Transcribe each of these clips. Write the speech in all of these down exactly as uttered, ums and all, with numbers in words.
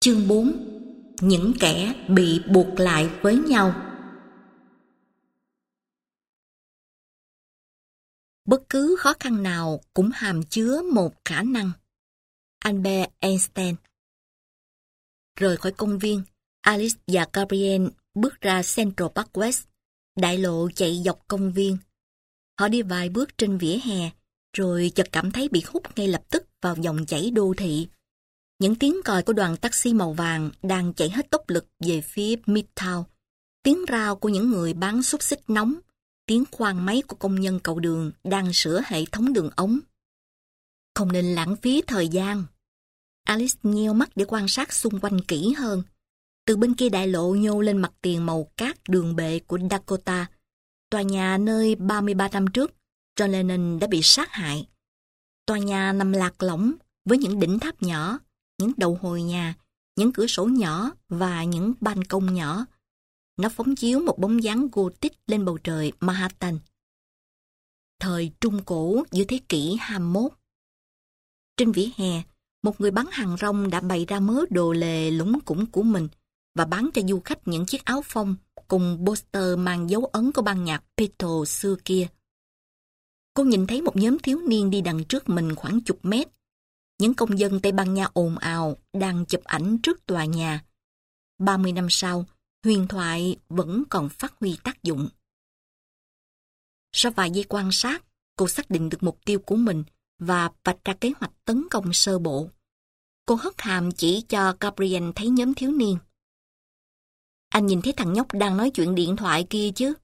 Chương bốn. Những kẻ bị buộc lại với nhau. Bất cứ khó khăn nào cũng hàm chứa một khả năng. Albert Einstein. Rời khỏi công viên, Alice và Gabriel bước ra Central Park West, đại lộ chạy dọc công viên. Họ đi vài bước trên vỉa hè, rồi chợt cảm thấy bị hút ngay lập tức vào dòng chảy đô thị. Những tiếng còi của đoàn taxi màu vàng đang chạy hết tốc lực về phía Midtown. Tiếng rao của những người bán xúc xích nóng, tiếng khoan máy của công nhân cầu đường đang sửa hệ thống đường ống. Không nên lãng phí thời gian. Alice nheo mắt để quan sát xung quanh kỹ hơn. Từ bên kia đại lộ nhô lên mặt tiền màu cát đường bệ của Dakota, tòa nhà nơi ba mươi ba năm trước John Lennon đã bị sát hại. Tòa nhà nằm lạc lõng với những đỉnh tháp nhỏ, những đầu hồi nhà, những cửa sổ nhỏ và những ban công nhỏ. Nó phóng chiếu một bóng dáng Gothic lên bầu trời Manhattan. Thời Trung Cổ giữa thế kỷ hai mươi mốt. Trên vỉa hè, một người bán hàng rong đã bày ra mớ đồ lề lủng củng của mình và bán cho du khách những chiếc áo phông cùng poster mang dấu ấn của ban nhạc Beatles xưa kia. Cô nhìn thấy một nhóm thiếu niên đi đằng trước mình khoảng chục mét. Những công dân Tây Ban Nha ồn ào đang chụp ảnh trước tòa nhà. ba mươi năm sau, huyền thoại vẫn còn phát huy tác dụng. Sau vài giây quan sát, cô xác định được mục tiêu của mình và vạch ra kế hoạch tấn công sơ bộ. Cô hất hàm chỉ cho Gabriel thấy nhóm thiếu niên. Anh nhìn thấy thằng nhóc đang nói chuyện điện thoại kia chứ?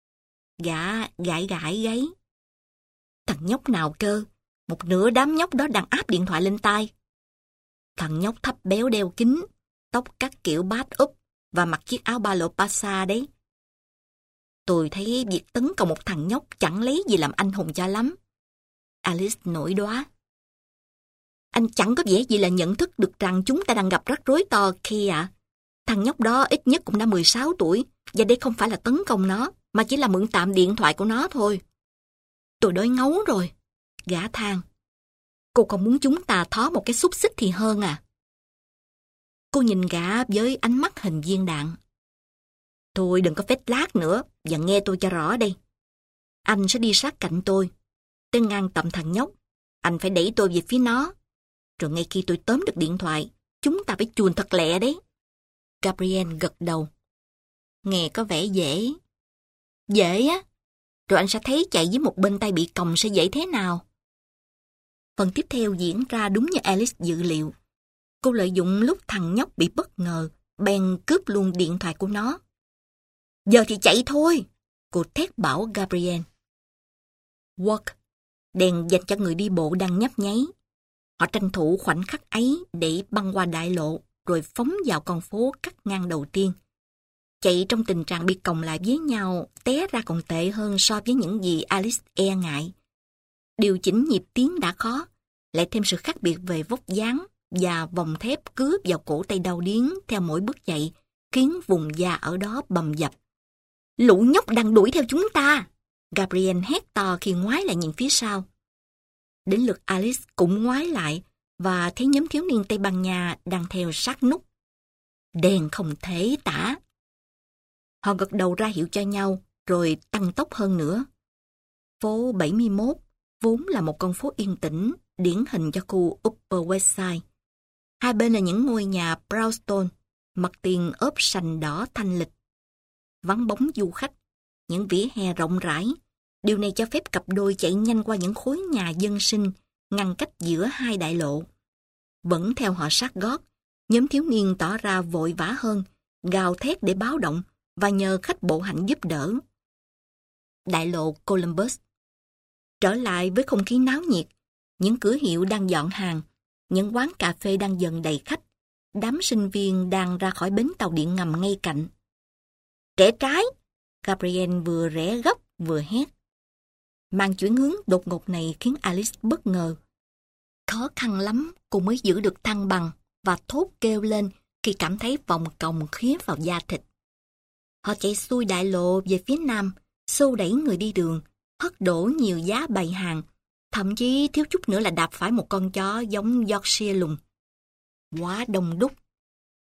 Gã gãi gãi gáy. Thằng nhóc nào cơ? Một nửa đám nhóc đó đang áp điện thoại lên tai. Thằng nhóc thấp béo đeo kính, tóc cắt kiểu bát úp và mặc chiếc áo ba lỗ passa đấy. Tôi thấy việc tấn công một thằng nhóc chẳng lấy gì làm anh hùng cho lắm. Alice nổi đoá. Anh chẳng có vẻ gì là nhận thức được rằng chúng ta đang gặp rắc rối to khi ạ. À. Thằng nhóc đó ít nhất cũng đã mười sáu tuổi, và đây không phải là tấn công nó, mà chỉ là mượn tạm điện thoại của nó thôi. Tôi đói ngấu rồi. Gã than. Cô còn muốn chúng ta thó một cái xúc xích thì hơn à? Cô nhìn gã với ánh mắt hình viên đạn. Thôi đừng có phét lác nữa, và nghe tôi cho rõ đây. Anh sẽ đi sát cạnh tôi. Tới ngang tầm thằng nhóc, anh phải đẩy tôi về phía nó. Rồi ngay khi tôi tóm được điện thoại, chúng ta phải chuồn thật lẹ đấy. Gabriel gật đầu. Nghe có vẻ dễ. Dễ á? Rồi anh sẽ thấy chạy với một bên tay bị còng sẽ dễ thế nào? Phần tiếp theo diễn ra đúng như Alice dự liệu. Cô lợi dụng lúc thằng nhóc bị bất ngờ, bèn cướp luôn điện thoại của nó. Giờ thì chạy thôi! Cô thét bảo Gabriel. Walk, đèn dành cho người đi bộ đang nhấp nháy. Họ tranh thủ khoảnh khắc ấy để băng qua đại lộ, rồi phóng vào con phố cắt ngang đầu tiên. Chạy trong tình trạng bị còng lại với nhau, té ra còn tệ hơn so với những gì Alice e ngại. Điều chỉnh nhịp tiếng đã khó, lại thêm sự khác biệt về vóc dáng và vòng thép cướp vào cổ tay đau điếng theo mỗi bước chạy, khiến vùng da ở đó bầm dập. Lũ nhóc đang đuổi theo chúng ta! Gabriel hét to khi ngoái lại nhìn phía sau. Đến lượt Alice cũng ngoái lại và thấy nhóm thiếu niên Tây Ban Nha đang theo sát nút. Đèn không thể tả. Họ gật đầu ra hiệu cho nhau, rồi tăng tốc hơn nữa. Phố bảy mươi mốt vốn là một con phố yên tĩnh, điển hình cho khu Upper West Side. Hai bên là những ngôi nhà brownstone, mặt tiền ốp sành đỏ thanh lịch. Vắng bóng du khách, những vỉa hè rộng rãi. Điều này cho phép cặp đôi chạy nhanh qua những khối nhà dân sinh, ngăn cách giữa hai đại lộ. Vẫn theo họ sát gót, nhóm thiếu niên tỏ ra vội vã hơn, gào thét để báo động và nhờ khách bộ hành giúp đỡ. Đại lộ Columbus. Trở lại với không khí náo nhiệt, những cửa hiệu đang dọn hàng, những quán cà phê đang dần đầy khách, đám sinh viên đang ra khỏi bến tàu điện ngầm ngay cạnh. Rẽ trái! Gabriel vừa rẽ gấp vừa hét. Màn chuyển hướng đột ngột này khiến Alice bất ngờ. Khó khăn lắm cô mới giữ được thăng bằng và thốt kêu lên khi cảm thấy vòng còng khía vào da thịt. Họ chạy xuôi đại lộ về phía nam, xô đẩy người đi đường, hất đổ nhiều giá bày hàng, thậm chí thiếu chút nữa là đạp phải một con chó giống Yorkshire lùn. Quá đông đúc.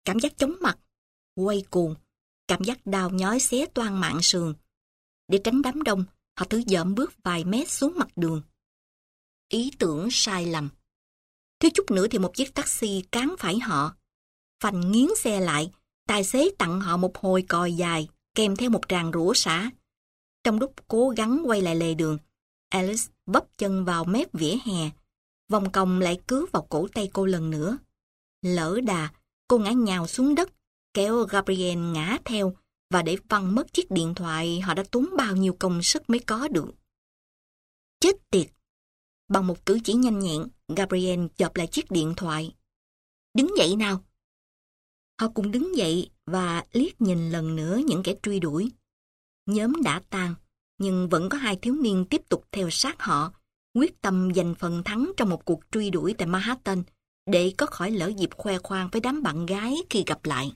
cảm giác chóng mặt, quay cuồng, cảm giác đau nhói xé toang mạng sườn. Để tránh đám đông, họ thử dợm bước vài mét xuống mặt đường. Ý tưởng sai lầm. Thiếu chút nữa thì một chiếc taxi cán phải họ. Phanh nghiến xe lại, tài xế tặng họ một hồi còi dài, kèm theo một tràng rủa xả. Trong lúc cố gắng quay lại lề đường, Alice bấp chân vào mép vỉa hè, vòng cong lại cứa vào cổ tay cô lần nữa. Lỡ đà, cô ngã nhào xuống đất, kéo Gabriel ngã theo và để văng mất chiếc điện thoại họ đã tốn bao nhiêu công sức mới có được. Chết tiệt! Bằng một cử chỉ nhanh nhẹn, Gabriel chộp lại chiếc điện thoại. Đứng dậy nào! Họ cùng đứng dậy và liếc nhìn lần nữa những kẻ truy đuổi. Nhóm đã tan, nhưng vẫn có hai thiếu niên tiếp tục theo sát họ, quyết tâm giành phần thắng trong một cuộc truy đuổi tại Manhattan để có khỏi lỡ dịp khoe khoang với đám bạn gái khi gặp lại.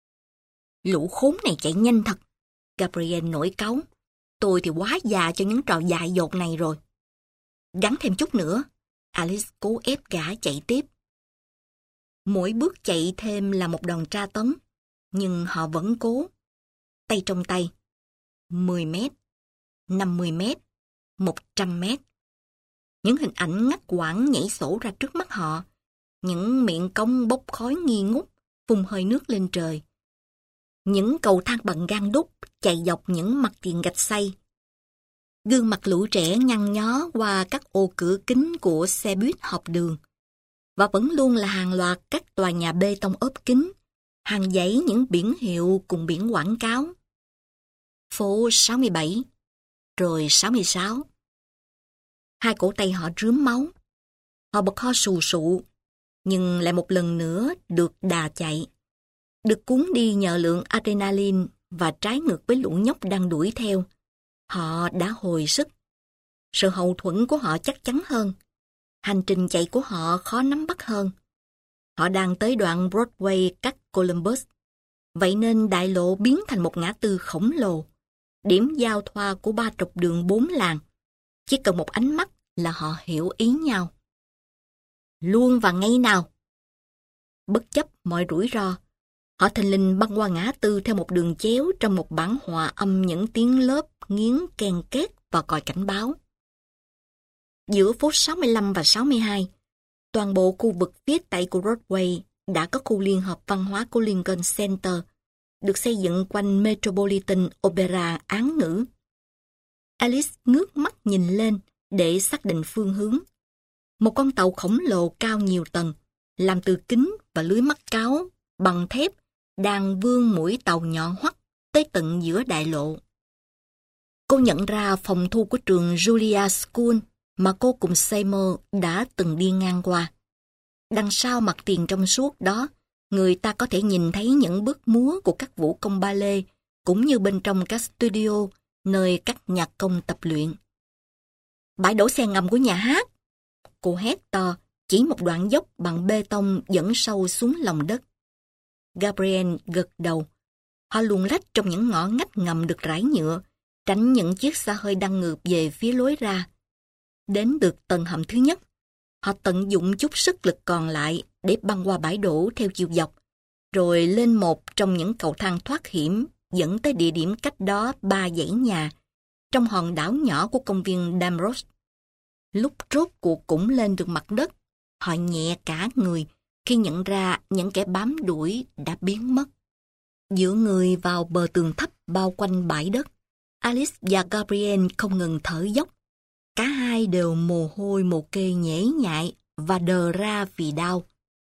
Lũ khốn này chạy nhanh thật! Gabriel nổi cáu. Tôi thì quá già cho những trò dại dột này rồi. Gắng thêm chút nữa. Alice cố ép gã chạy tiếp. Mỗi bước chạy thêm là một đòn tra tấn, nhưng họ vẫn cố. Tay trong tay. mười mét, năm mươi mét, một trăm mét. Những hình ảnh ngắt quãng nhảy sổ ra trước mắt họ. Những miệng cống bốc khói nghi ngút, phun hơi nước lên trời. Những cầu thang bằng gang đúc chạy dọc những mặt tiền gạch xay. Gương mặt lũ trẻ nhăn nhó qua các ô cửa kính của xe buýt học đường. Và vẫn luôn là hàng loạt các tòa nhà bê tông ốp kính, hàng dãy những biển hiệu cùng biển quảng cáo. Phố sáu mươi bảy, rồi sáu mươi sáu. Hai cổ tay họ rướm máu. Họ bật ho sù sụ, nhưng lại một lần nữa được đà chạy. Được cuốn đi nhờ lượng adrenaline và trái ngược với lũ nhóc đang đuổi theo. Họ đã hồi sức. Sự hậu thuẫn của họ chắc chắn hơn. Hành trình chạy của họ khó nắm bắt hơn. Họ đang tới đoạn Broadway cắt Columbus. Vậy nên đại lộ biến thành một ngã tư khổng lồ. Điểm giao thoa của ba trục đường bốn làng. Chỉ cần một ánh mắt là họ hiểu ý nhau. Luôn và ngay nào. Bất chấp mọi rủi ro, họ thình lình băng qua ngã tư theo một đường chéo trong một bản hòa âm những tiếng lớp nghiến ken két và còi cảnh báo. Giữa phố sáu mươi lăm và sáu mươi hai, toàn bộ khu vực phía tây của Broadway đã có khu liên hợp văn hóa của Lincoln Center, được xây dựng quanh Metropolitan Opera án ngữ. Alice ngước mắt nhìn lên để xác định phương hướng. Một con tàu khổng lồ cao nhiều tầng, làm từ kính và lưới mắt cáo bằng thép, đang vươn mũi tàu nhọn hoắt tới tận giữa đại lộ. Cô nhận ra phòng thu của trường Juilliard School mà cô cùng Seymour đã từng đi ngang qua. Đằng sau mặt tiền trong suốt đó, người ta có thể nhìn thấy những bước múa của các vũ công ballet, cũng như bên trong các studio, nơi các nhạc công tập luyện. Bãi đổ xe ngầm của nhà hát! Cô hét to, chỉ một đoạn dốc bằng bê tông dẫn sâu xuống lòng đất. Gabriel gật đầu. Họ luồn lách trong những ngõ ngách ngầm được rải nhựa, tránh những chiếc xe hơi đang ngược về phía lối ra. Đến được tầng hầm thứ nhất, họ tận dụng chút sức lực còn lại để băng qua bãi đổ theo chiều dọc, rồi lên một trong những cầu thang thoát hiểm dẫn tới địa điểm cách đó ba dãy nhà, trong hòn đảo nhỏ của công viên Damrosch. Lúc rốt cuộc cũng lên được mặt đất, họ nhẹ cả người khi nhận ra những kẻ bám đuổi đã biến mất. Dựa người vào bờ tường thấp bao quanh bãi đất, Alice và Gabriel không ngừng thở dốc. Cả hai đều mồ hôi mồ kê nhễ nhại và đờ ra vì đau.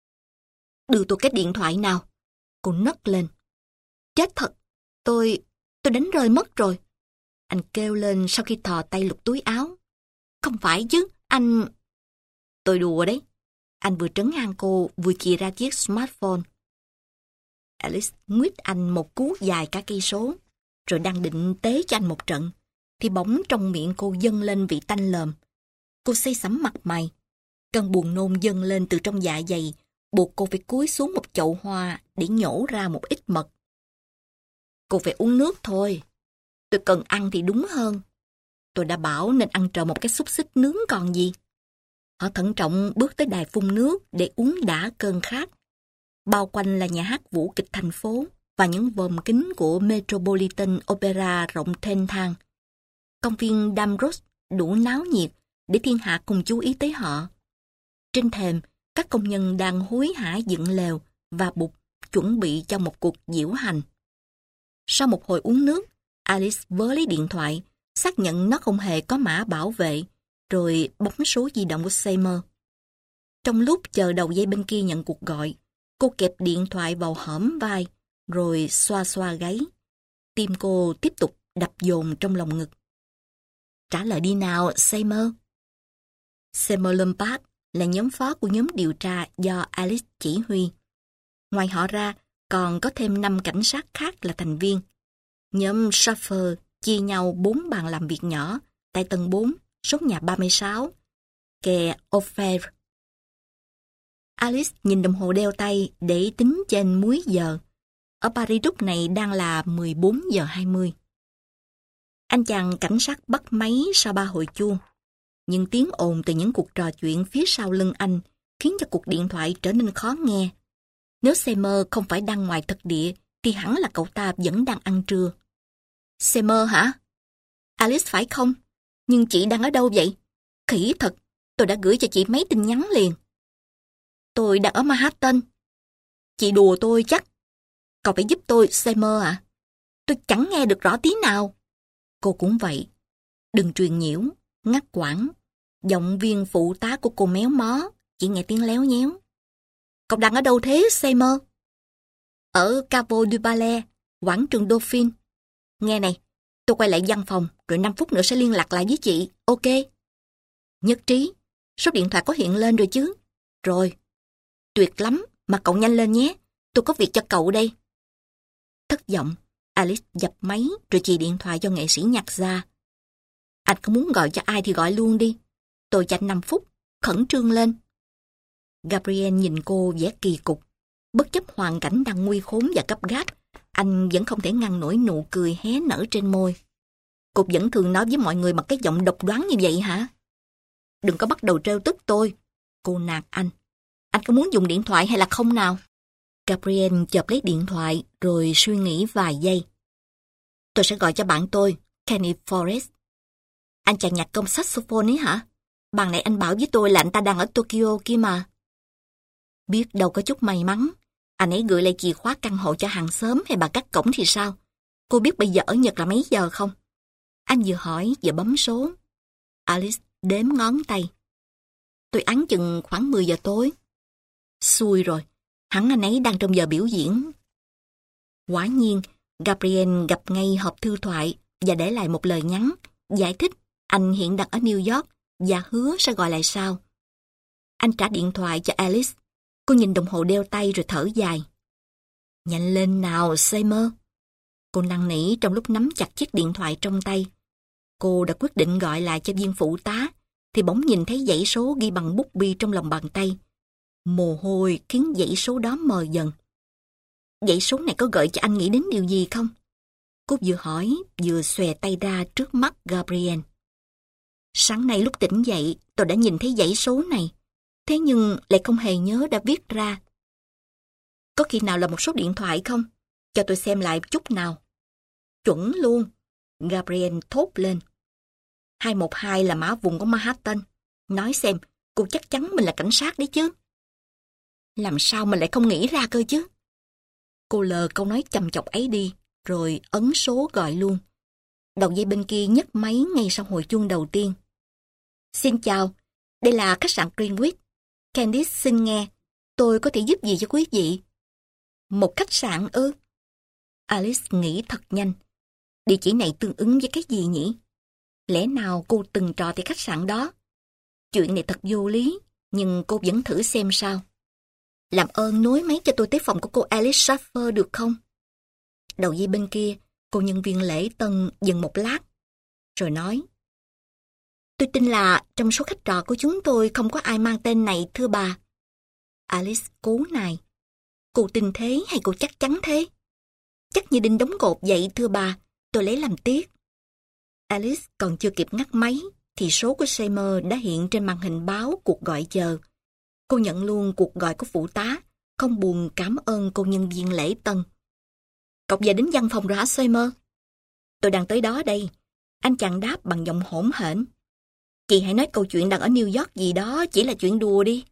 Đưa tôi cái điện thoại nào. Cô nấc lên. Chết thật, tôi, tôi đánh rơi mất rồi. Anh kêu lên sau khi thò tay lục túi áo. Không phải chứ, anh... Tôi đùa đấy. Anh vừa trấn an cô, vừa chìa ra chiếc smartphone. Alice nguyết anh một cú dài cả cây số, rồi đang định tế cho anh một trận, thì bỗng trong miệng cô dâng lên vị tanh lờm. Cô xây sẩm mặt mày. Cơn buồn nôn dâng lên từ trong dạ dày, buộc cô phải cúi xuống một chậu hoa để nhổ ra một ít mật. Cô phải uống nước thôi. Tôi cần ăn thì đúng hơn. Tôi đã bảo nên ăn trờ một cái xúc xích nướng còn gì. Họ thận trọng bước tới đài phun nước để uống đã cơn khát. Bao quanh là nhà hát vũ kịch thành phố và những vòm kính của Metropolitan Opera rộng thênh thang. Công viên Damrosch đủ náo nhiệt để thiên hạ cùng chú ý tới họ. Trên thềm, các công nhân đang hối hả dựng lều và bục chuẩn bị cho một cuộc diễu hành. Sau một hồi uống nước, Alice vớ lấy điện thoại, xác nhận nó không hề có mã bảo vệ, rồi bấm số di động của Seymour. Trong lúc chờ đầu dây bên kia nhận cuộc gọi, cô kẹp điện thoại vào hõm vai, rồi xoa xoa gáy. Tim cô tiếp tục đập dồn trong lòng ngực. Trả lời đi nào, Seymour. Seymour Lombard là nhóm phó của nhóm điều tra do Alice chỉ huy. Ngoài họ ra, còn có thêm năm cảnh sát khác là thành viên. Nhóm Schaffer chia nhau bốn bàn làm việc nhỏ tại tầng bốn, số nhà ba mươi sáu, kè Ophir. Alice nhìn đồng hồ đeo tay để tính trên múi giờ. Ở Paris lúc này đang là mười bốn giờ hai mươi. Anh chàng cảnh sát bắt máy sau ba hồi chuông. Nhưng tiếng ồn từ những cuộc trò chuyện phía sau lưng anh khiến cho cuộc điện thoại trở nên khó nghe. Nếu Seymour không phải đang ngoài thực địa thì hẳn là cậu ta vẫn đang ăn trưa. Seymour hả? Alice phải không? Nhưng chị đang ở đâu vậy? Khỉ thật, tôi đã gửi cho chị mấy tin nhắn liền. Tôi đang ở Manhattan. Chị đùa tôi chắc. Cậu phải giúp tôi, Seymour à? Tôi chẳng nghe được rõ tí nào. Cô cũng vậy. Đừng truyền nhiễu, ngắt quãng. Giọng viên phụ tá của cô méo mó, chỉ nghe tiếng léo nhéo. Cậu đang ở đâu thế, Seymour? Ở Caveau du Palais, quảng trường Dauphine. Nghe này, tôi quay lại văn phòng, rồi năm phút nữa sẽ liên lạc lại với chị, ok? Nhất trí, số điện thoại có hiện lên rồi chứ? Rồi, tuyệt lắm, mà cậu nhanh lên nhé, tôi có việc cho cậu đây. Thất vọng, Alice dập máy rồi chì điện thoại cho nghệ sĩ nhạc ra. Anh có muốn gọi cho ai thì gọi luôn đi. Tôi dành năm phút, khẩn trương lên. Gabriel nhìn cô vẻ kỳ cục. Bất chấp hoàn cảnh đang nguy khốn và cấp gáp, anh vẫn không thể ngăn nổi nụ cười hé nở trên môi. Cô vẫn thường nói với mọi người bằng cái giọng độc đoán như vậy hả? Đừng có bắt đầu trêu tức tôi. Cô nạt anh. Anh có muốn dùng điện thoại hay là không nào? Gabriel chộp lấy điện thoại rồi suy nghĩ vài giây. Tôi sẽ gọi cho bạn tôi, Kenny Forrest. Anh chàng nhạc công saxophone ấy hả? Bạn này anh bảo với tôi là anh ta đang ở Tokyo kia mà. Biết đâu có chút may mắn, anh ấy gửi lại chìa khóa căn hộ cho hàng xóm hay bà cắt cổng thì sao? Cô biết bây giờ ở Nhật là mấy giờ không? Anh vừa hỏi vừa bấm số. Alice đếm ngón tay. Tôi áng chừng khoảng mười giờ tối. Xui rồi, hẳn anh ấy đang trong giờ biểu diễn. Quả nhiên, Gabriel gặp ngay hộp thư thoại và để lại một lời nhắn, giải thích anh hiện đang ở New York và hứa sẽ gọi lại sau. Anh trả điện thoại cho Alice. Cô nhìn đồng hồ đeo tay rồi thở dài. Nhanh lên nào, Seymour. Cô năn nỉ trong lúc nắm chặt chiếc điện thoại trong tay. Cô đã quyết định gọi lại cho viên phụ tá, thì bỗng nhìn thấy dãy số ghi bằng bút bi trong lòng bàn tay. Mồ hôi khiến dãy số đó mờ dần. Dãy số này có gợi cho anh nghĩ đến điều gì không? Cô vừa hỏi, vừa xòe tay ra trước mắt Gabriel. Sáng nay lúc tỉnh dậy, tôi đã nhìn thấy dãy số này. Thế nhưng lại không hề nhớ đã viết ra. Có khi nào là một số điện thoại không? Cho tôi xem lại chút nào. Chuẩn luôn. Gabriel thốt lên. hai một hai là mã vùng của Manhattan. Nói xem, cô chắc chắn mình là cảnh sát đấy chứ. Làm sao mình lại không nghĩ ra cơ chứ? Cô lờ câu nói chằm chọc ấy đi, rồi ấn số gọi luôn. Đầu dây bên kia nhấc máy ngay sau hồi chuông đầu tiên. Xin chào, đây là khách sạn Greenwich. Candice xin nghe, tôi có thể giúp gì cho quý vị? Một khách sạn ư? Alice nghĩ thật nhanh. Địa chỉ này tương ứng với cái gì nhỉ? Lẽ nào cô từng trọ tại khách sạn đó? Chuyện này thật vô lý, nhưng cô vẫn thử xem sao. Làm ơn nối máy cho tôi tới phòng của cô Alice Schaffer được không? Đầu dây bên kia, cô nhân viên lễ tân dừng một lát, rồi nói. Tôi tin là trong số khách trọ của chúng tôi không có ai mang tên này, thưa bà. Alice cố nài. Cô tin thế hay cô chắc chắn thế? Chắc như đinh đóng cột vậy, thưa bà, tôi lấy làm tiếc. Alice còn chưa kịp ngắt máy, thì số của Seymour đã hiện trên màn hình báo cuộc gọi chờ. Cô nhận luôn cuộc gọi của phụ tá, không buồn cảm ơn cô nhân viên lễ tân. Cậu về đến văn phòng rồi hả Seymour? Tôi đang tới đó đây. Anh chàng đáp bằng giọng hỗn hển. Chị hãy nói câu chuyện đang ở New York gì đó, chỉ là chuyện đùa đi.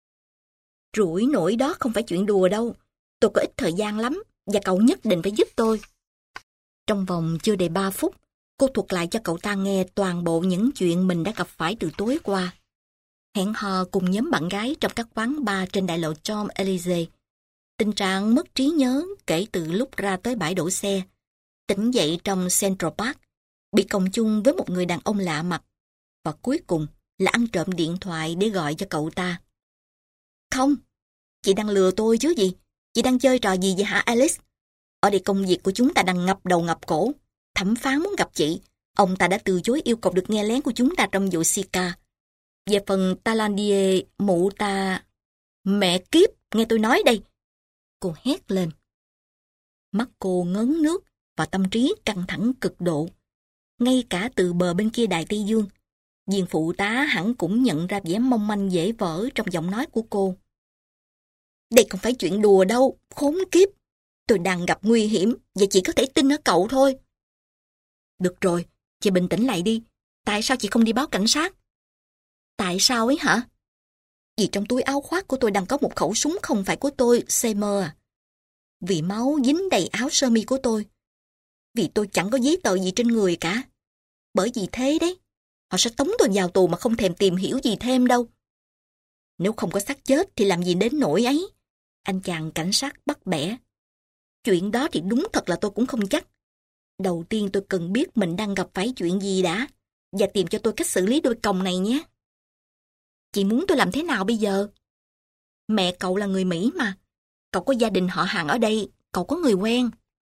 Rủi nổi đó không phải chuyện đùa đâu. Tôi có ít thời gian lắm, và cậu nhất định phải giúp tôi. Trong vòng chưa đầy ba phút, cô thuật lại cho cậu ta nghe toàn bộ những chuyện mình đã gặp phải từ tối qua. Hẹn hò cùng nhóm bạn gái trong các quán bar trên đại lộ Champs-Élysées. Tình trạng mất trí nhớ kể từ lúc ra tới bãi đổ xe. Tỉnh dậy trong Central Park, bị còng chung với một người đàn ông lạ mặt. Và cuối cùng là ăn trộm điện thoại để gọi cho cậu ta. Không, chị đang lừa tôi chứ gì? Chị đang chơi trò gì vậy hả Alice? Ở đây công việc của chúng ta đang ngập đầu ngập cổ. Thẩm phán muốn gặp chị. Ông ta đã từ chối yêu cầu được nghe lén của chúng ta trong vụ Sika. Về phần Talandier, mụ ta... Mẹ kiếp, nghe tôi nói đây. Cô hét lên. Mắt cô ngấn nước và tâm trí căng thẳng cực độ. Ngay cả từ bờ bên kia Đại Tây Dương, viên phụ tá hẳn cũng nhận ra vẻ mong manh dễ vỡ trong giọng nói của cô. Đây không phải chuyện đùa đâu, khốn kiếp. Tôi đang gặp nguy hiểm và chỉ có thể tin ở cậu thôi. Được rồi, chị bình tĩnh lại đi. Tại sao chị không đi báo cảnh sát? Tại sao ấy hả? Vì trong túi áo khoác của tôi đang có một khẩu súng không phải của tôi, Seymour à. Vì máu dính đầy áo sơ mi của tôi. Vì tôi chẳng có giấy tờ gì trên người cả. Bởi vì thế đấy, họ sẽ tống tôi vào tù mà không thèm tìm hiểu gì thêm đâu. Nếu không có xác chết thì làm gì đến nỗi ấy? Anh chàng cảnh sát bắt bẻ. Chuyện đó thì đúng thật là tôi cũng không chắc. Đầu tiên tôi cần biết mình đang gặp phải chuyện gì đã, và tìm cho tôi cách xử lý đôi còng này nhé. Chị muốn tôi làm thế nào bây giờ? Mẹ cậu là người Mỹ mà. Cậu có gia đình họ hàng ở đây, cậu có người quen.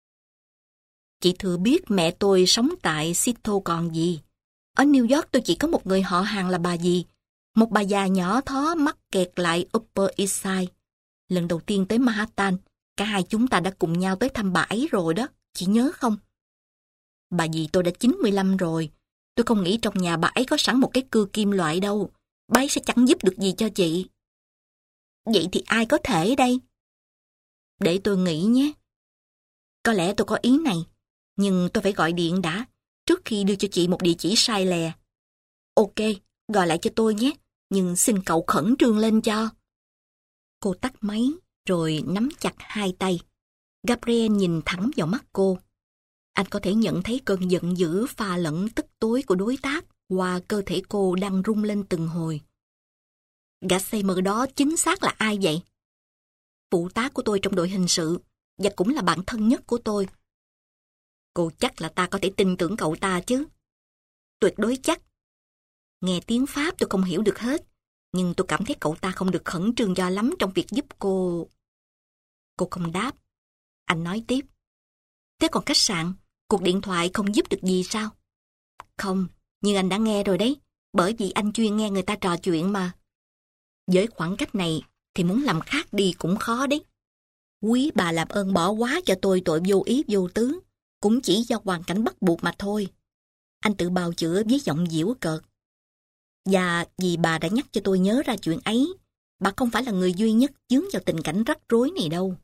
Chị thừa biết mẹ tôi sống tại Seattle còn gì. Ở New York tôi chỉ có một người họ hàng là bà dì. Một bà già nhỏ thó mắc kẹt lại Upper East Side. Lần đầu tiên tới Manhattan, cả hai chúng ta đã cùng nhau tới thăm bà ấy rồi đó, chị nhớ không? Bà dì tôi đã chín mươi lăm rồi. Tôi không nghĩ trong nhà bà ấy có sẵn một cái cưa kim loại đâu. Bà ấy sẽ chẳng giúp được gì cho chị. Vậy thì ai có thể đây? Để tôi nghĩ nhé. Có lẽ tôi có ý này, nhưng tôi phải gọi điện đã, trước khi đưa cho chị một địa chỉ sai lè. Ok, gọi lại cho tôi nhé, nhưng xin cậu khẩn trương lên cho. Cô tắt máy, rồi nắm chặt hai tay. Gabriel nhìn thẳng vào mắt cô. Anh có thể nhận thấy cơn giận dữ pha lẫn tức tối của đối tác qua cơ thể cô đang rung lên từng hồi. Gã Seymour đó chính xác là ai vậy? Phụ tá của tôi trong đội hình sự, và cũng là bạn thân nhất của tôi. Cô chắc là ta có thể tin tưởng cậu ta chứ? Tuyệt đối chắc. Nghe tiếng Pháp tôi không hiểu được hết, nhưng tôi cảm thấy cậu ta không được khẩn trương cho lắm trong việc giúp cô. Cô không đáp. Anh nói tiếp. Thế còn khách sạn, cuộc điện thoại không giúp được gì sao? Không, nhưng anh đã nghe rồi đấy, bởi vì anh chuyên nghe người ta trò chuyện mà. Với khoảng cách này thì muốn làm khác đi cũng khó đấy. Quý bà làm ơn bỏ quá cho tôi tội vô ý vô tứ, cũng chỉ do hoàn cảnh bắt buộc mà thôi. Anh tự bào chữa với giọng giễu cợt. Và vì bà đã nhắc cho tôi nhớ ra chuyện ấy, bà không phải là người duy nhất dướng vào tình cảnh rắc rối này đâu.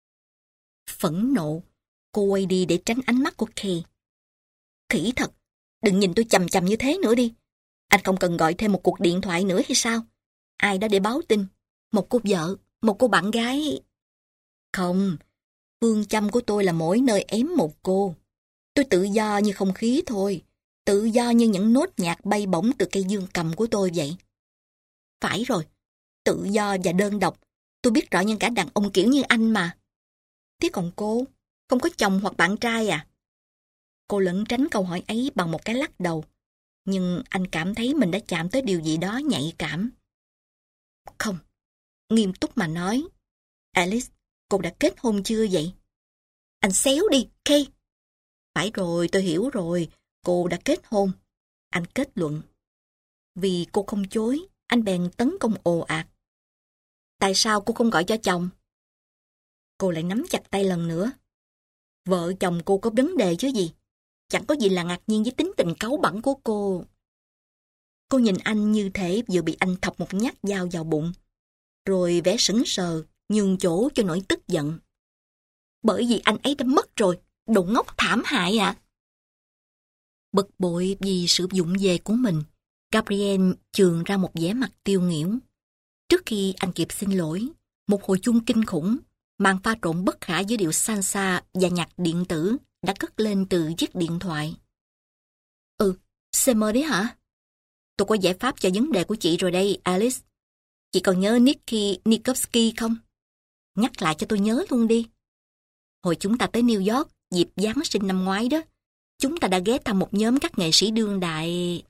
Phẫn nộ, cô quay đi để tránh ánh mắt của Kay. Khỉ thật, đừng nhìn tôi chằm chằm như thế nữa đi. Anh không cần gọi thêm một cuộc điện thoại nữa hay sao? Ai đó để báo tin? Một cô vợ, một cô bạn gái... Không, phương châm của tôi là mỗi nơi ém một cô. Tôi tự do như không khí thôi, tự do như những nốt nhạc bay bổng từ cây dương cầm của tôi vậy. Phải rồi, tự do và đơn độc, tôi biết rõ những cả đàn ông kiểu như anh mà. Thế còn cô, không có chồng hoặc bạn trai à? Cô lẩn tránh câu hỏi ấy bằng một cái lắc đầu, nhưng anh cảm thấy mình đã chạm tới điều gì đó nhạy cảm. Không, nghiêm túc mà nói. Alice, cô đã kết hôn chưa vậy? Anh xéo đi, Kay. Phải rồi, tôi hiểu rồi, cô đã kết hôn. Anh kết luận. Vì cô không chối, anh bèn tấn công ồ ạt. Tại sao cô không gọi cho chồng? Cô lại nắm chặt tay lần nữa. Vợ chồng cô có vấn đề chứ gì? Chẳng có gì là ngạc nhiên với tính tình cáu bẳn của cô. Cô nhìn anh như thể vừa bị anh thọc một nhát dao vào bụng. Rồi vẻ sững sờ, nhường chỗ cho nỗi tức giận. Bởi vì anh ấy đã mất rồi, đồ ngốc thảm hại ạ. À. Bực bội vì sự vụng về của mình, Gabriel chườn ra một vẻ mặt tiêu nghỉu. Trước khi anh kịp xin lỗi, một hồi chuông kinh khủng, màn pha trộn bất khả giữa điệu salsa và nhạc điện tử đã cất lên từ chiếc điện thoại. Ừ, Seymour đấy hả? Tôi có giải pháp cho vấn đề của chị rồi đây, Alice. Chị còn nhớ Nicky Nikovsky không? Nhắc lại cho tôi nhớ luôn đi. Hồi chúng ta tới New York, dịp Giáng sinh năm ngoái đó, chúng ta đã ghé thăm một nhóm các nghệ sĩ đương đại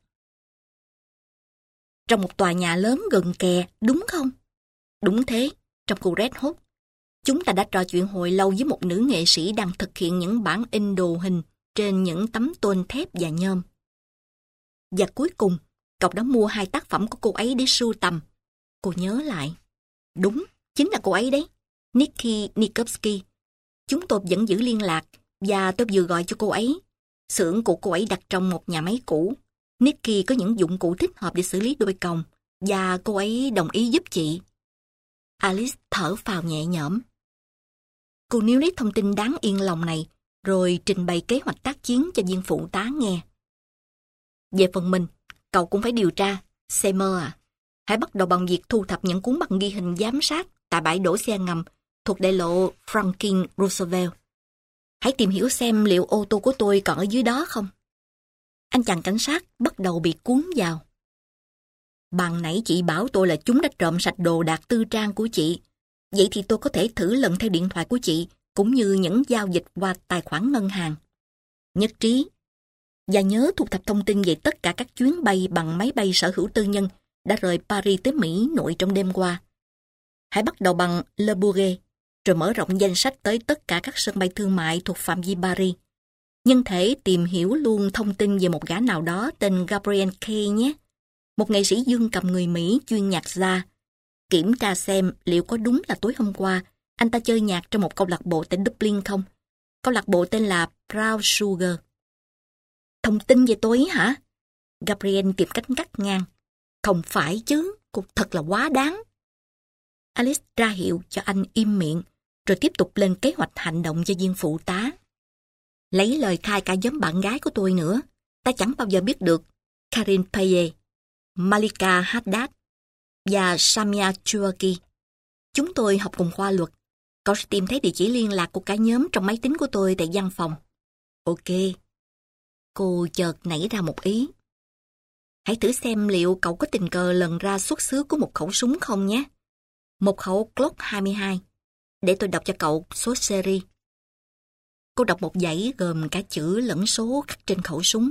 trong một tòa nhà lớn gần kè, đúng không? Đúng thế, trong khu Red Hook. Chúng ta đã trò chuyện hồi lâu với một nữ nghệ sĩ đang thực hiện những bản in đồ hình trên những tấm tôn thép và nhôm. Và cuối cùng, cậu đã mua hai tác phẩm của cô ấy để sưu tầm. Cô nhớ lại. Đúng, chính là cô ấy đấy. Nicky Nikovsky. Chúng tôi vẫn giữ liên lạc và tôi vừa gọi cho cô ấy. Xưởng của cô ấy đặt trong một nhà máy cũ. Nicky có những dụng cụ thích hợp để xử lý đôi còng và cô ấy đồng ý giúp chị. Alice thở phào nhẹ nhõm. Cô níu lấy thông tin đáng yên lòng này rồi trình bày kế hoạch tác chiến cho viên phụ tá nghe. Về phần mình, cậu cũng phải điều tra. Seymour à, hãy bắt đầu bằng việc thu thập những cuốn băng ghi hình giám sát tại bãi đổ xe ngầm thuộc đại lộ Franklin Roosevelt. Hãy tìm hiểu xem liệu ô tô của tôi còn ở dưới đó không. Anh chàng cảnh sát bắt đầu bị cuốn vào. Ban nãy chị bảo tôi là chúng đã trộm sạch đồ đạc tư trang của chị. Vậy thì tôi có thể thử lần theo điện thoại của chị cũng như những giao dịch qua tài khoản ngân hàng. Nhất trí. Và nhớ thu thập thông tin về tất cả các chuyến bay bằng máy bay sở hữu tư nhân đã rời Paris tới Mỹ nội trong đêm qua. Hãy bắt đầu bằng Le Bourget, rồi mở rộng danh sách tới tất cả các sân bay thương mại thuộc phạm vi Paris. Nhân thể tìm hiểu luôn thông tin về một gã nào đó tên Gabriel Kay nhé. Một nghệ sĩ dương cầm người Mỹ chuyên nhạc jazz. Kiểm tra xem liệu có đúng là tối hôm qua anh ta chơi nhạc trong một câu lạc bộ tại Dublin không. Câu lạc bộ tên là Brown Sugar. Thông tin về tôi hả? Gabriel tìm cách cắt ngang. Không phải chứ, cô thật là quá đáng. Alice ra hiệu cho anh im miệng, rồi tiếp tục lên kế hoạch hành động cho viên phụ tá. Lấy lời khai cả nhóm bạn gái của tôi nữa, ta chẳng bao giờ biết được Karin Paye, Malika Haddad và Samia Chouaki. Chúng tôi học cùng khoa luật. Cậu sẽ tìm thấy địa chỉ liên lạc của cả nhóm trong máy tính của tôi tại văn phòng. Ok. Cô chợt nảy ra một ý. Hãy thử xem liệu cậu có tình cờ lần ra xuất xứ của một khẩu súng không nhé. Một khẩu Glock hai mươi hai. Để tôi đọc cho cậu số series. Cô đọc một dãy gồm cả chữ lẫn số khắc trên khẩu súng.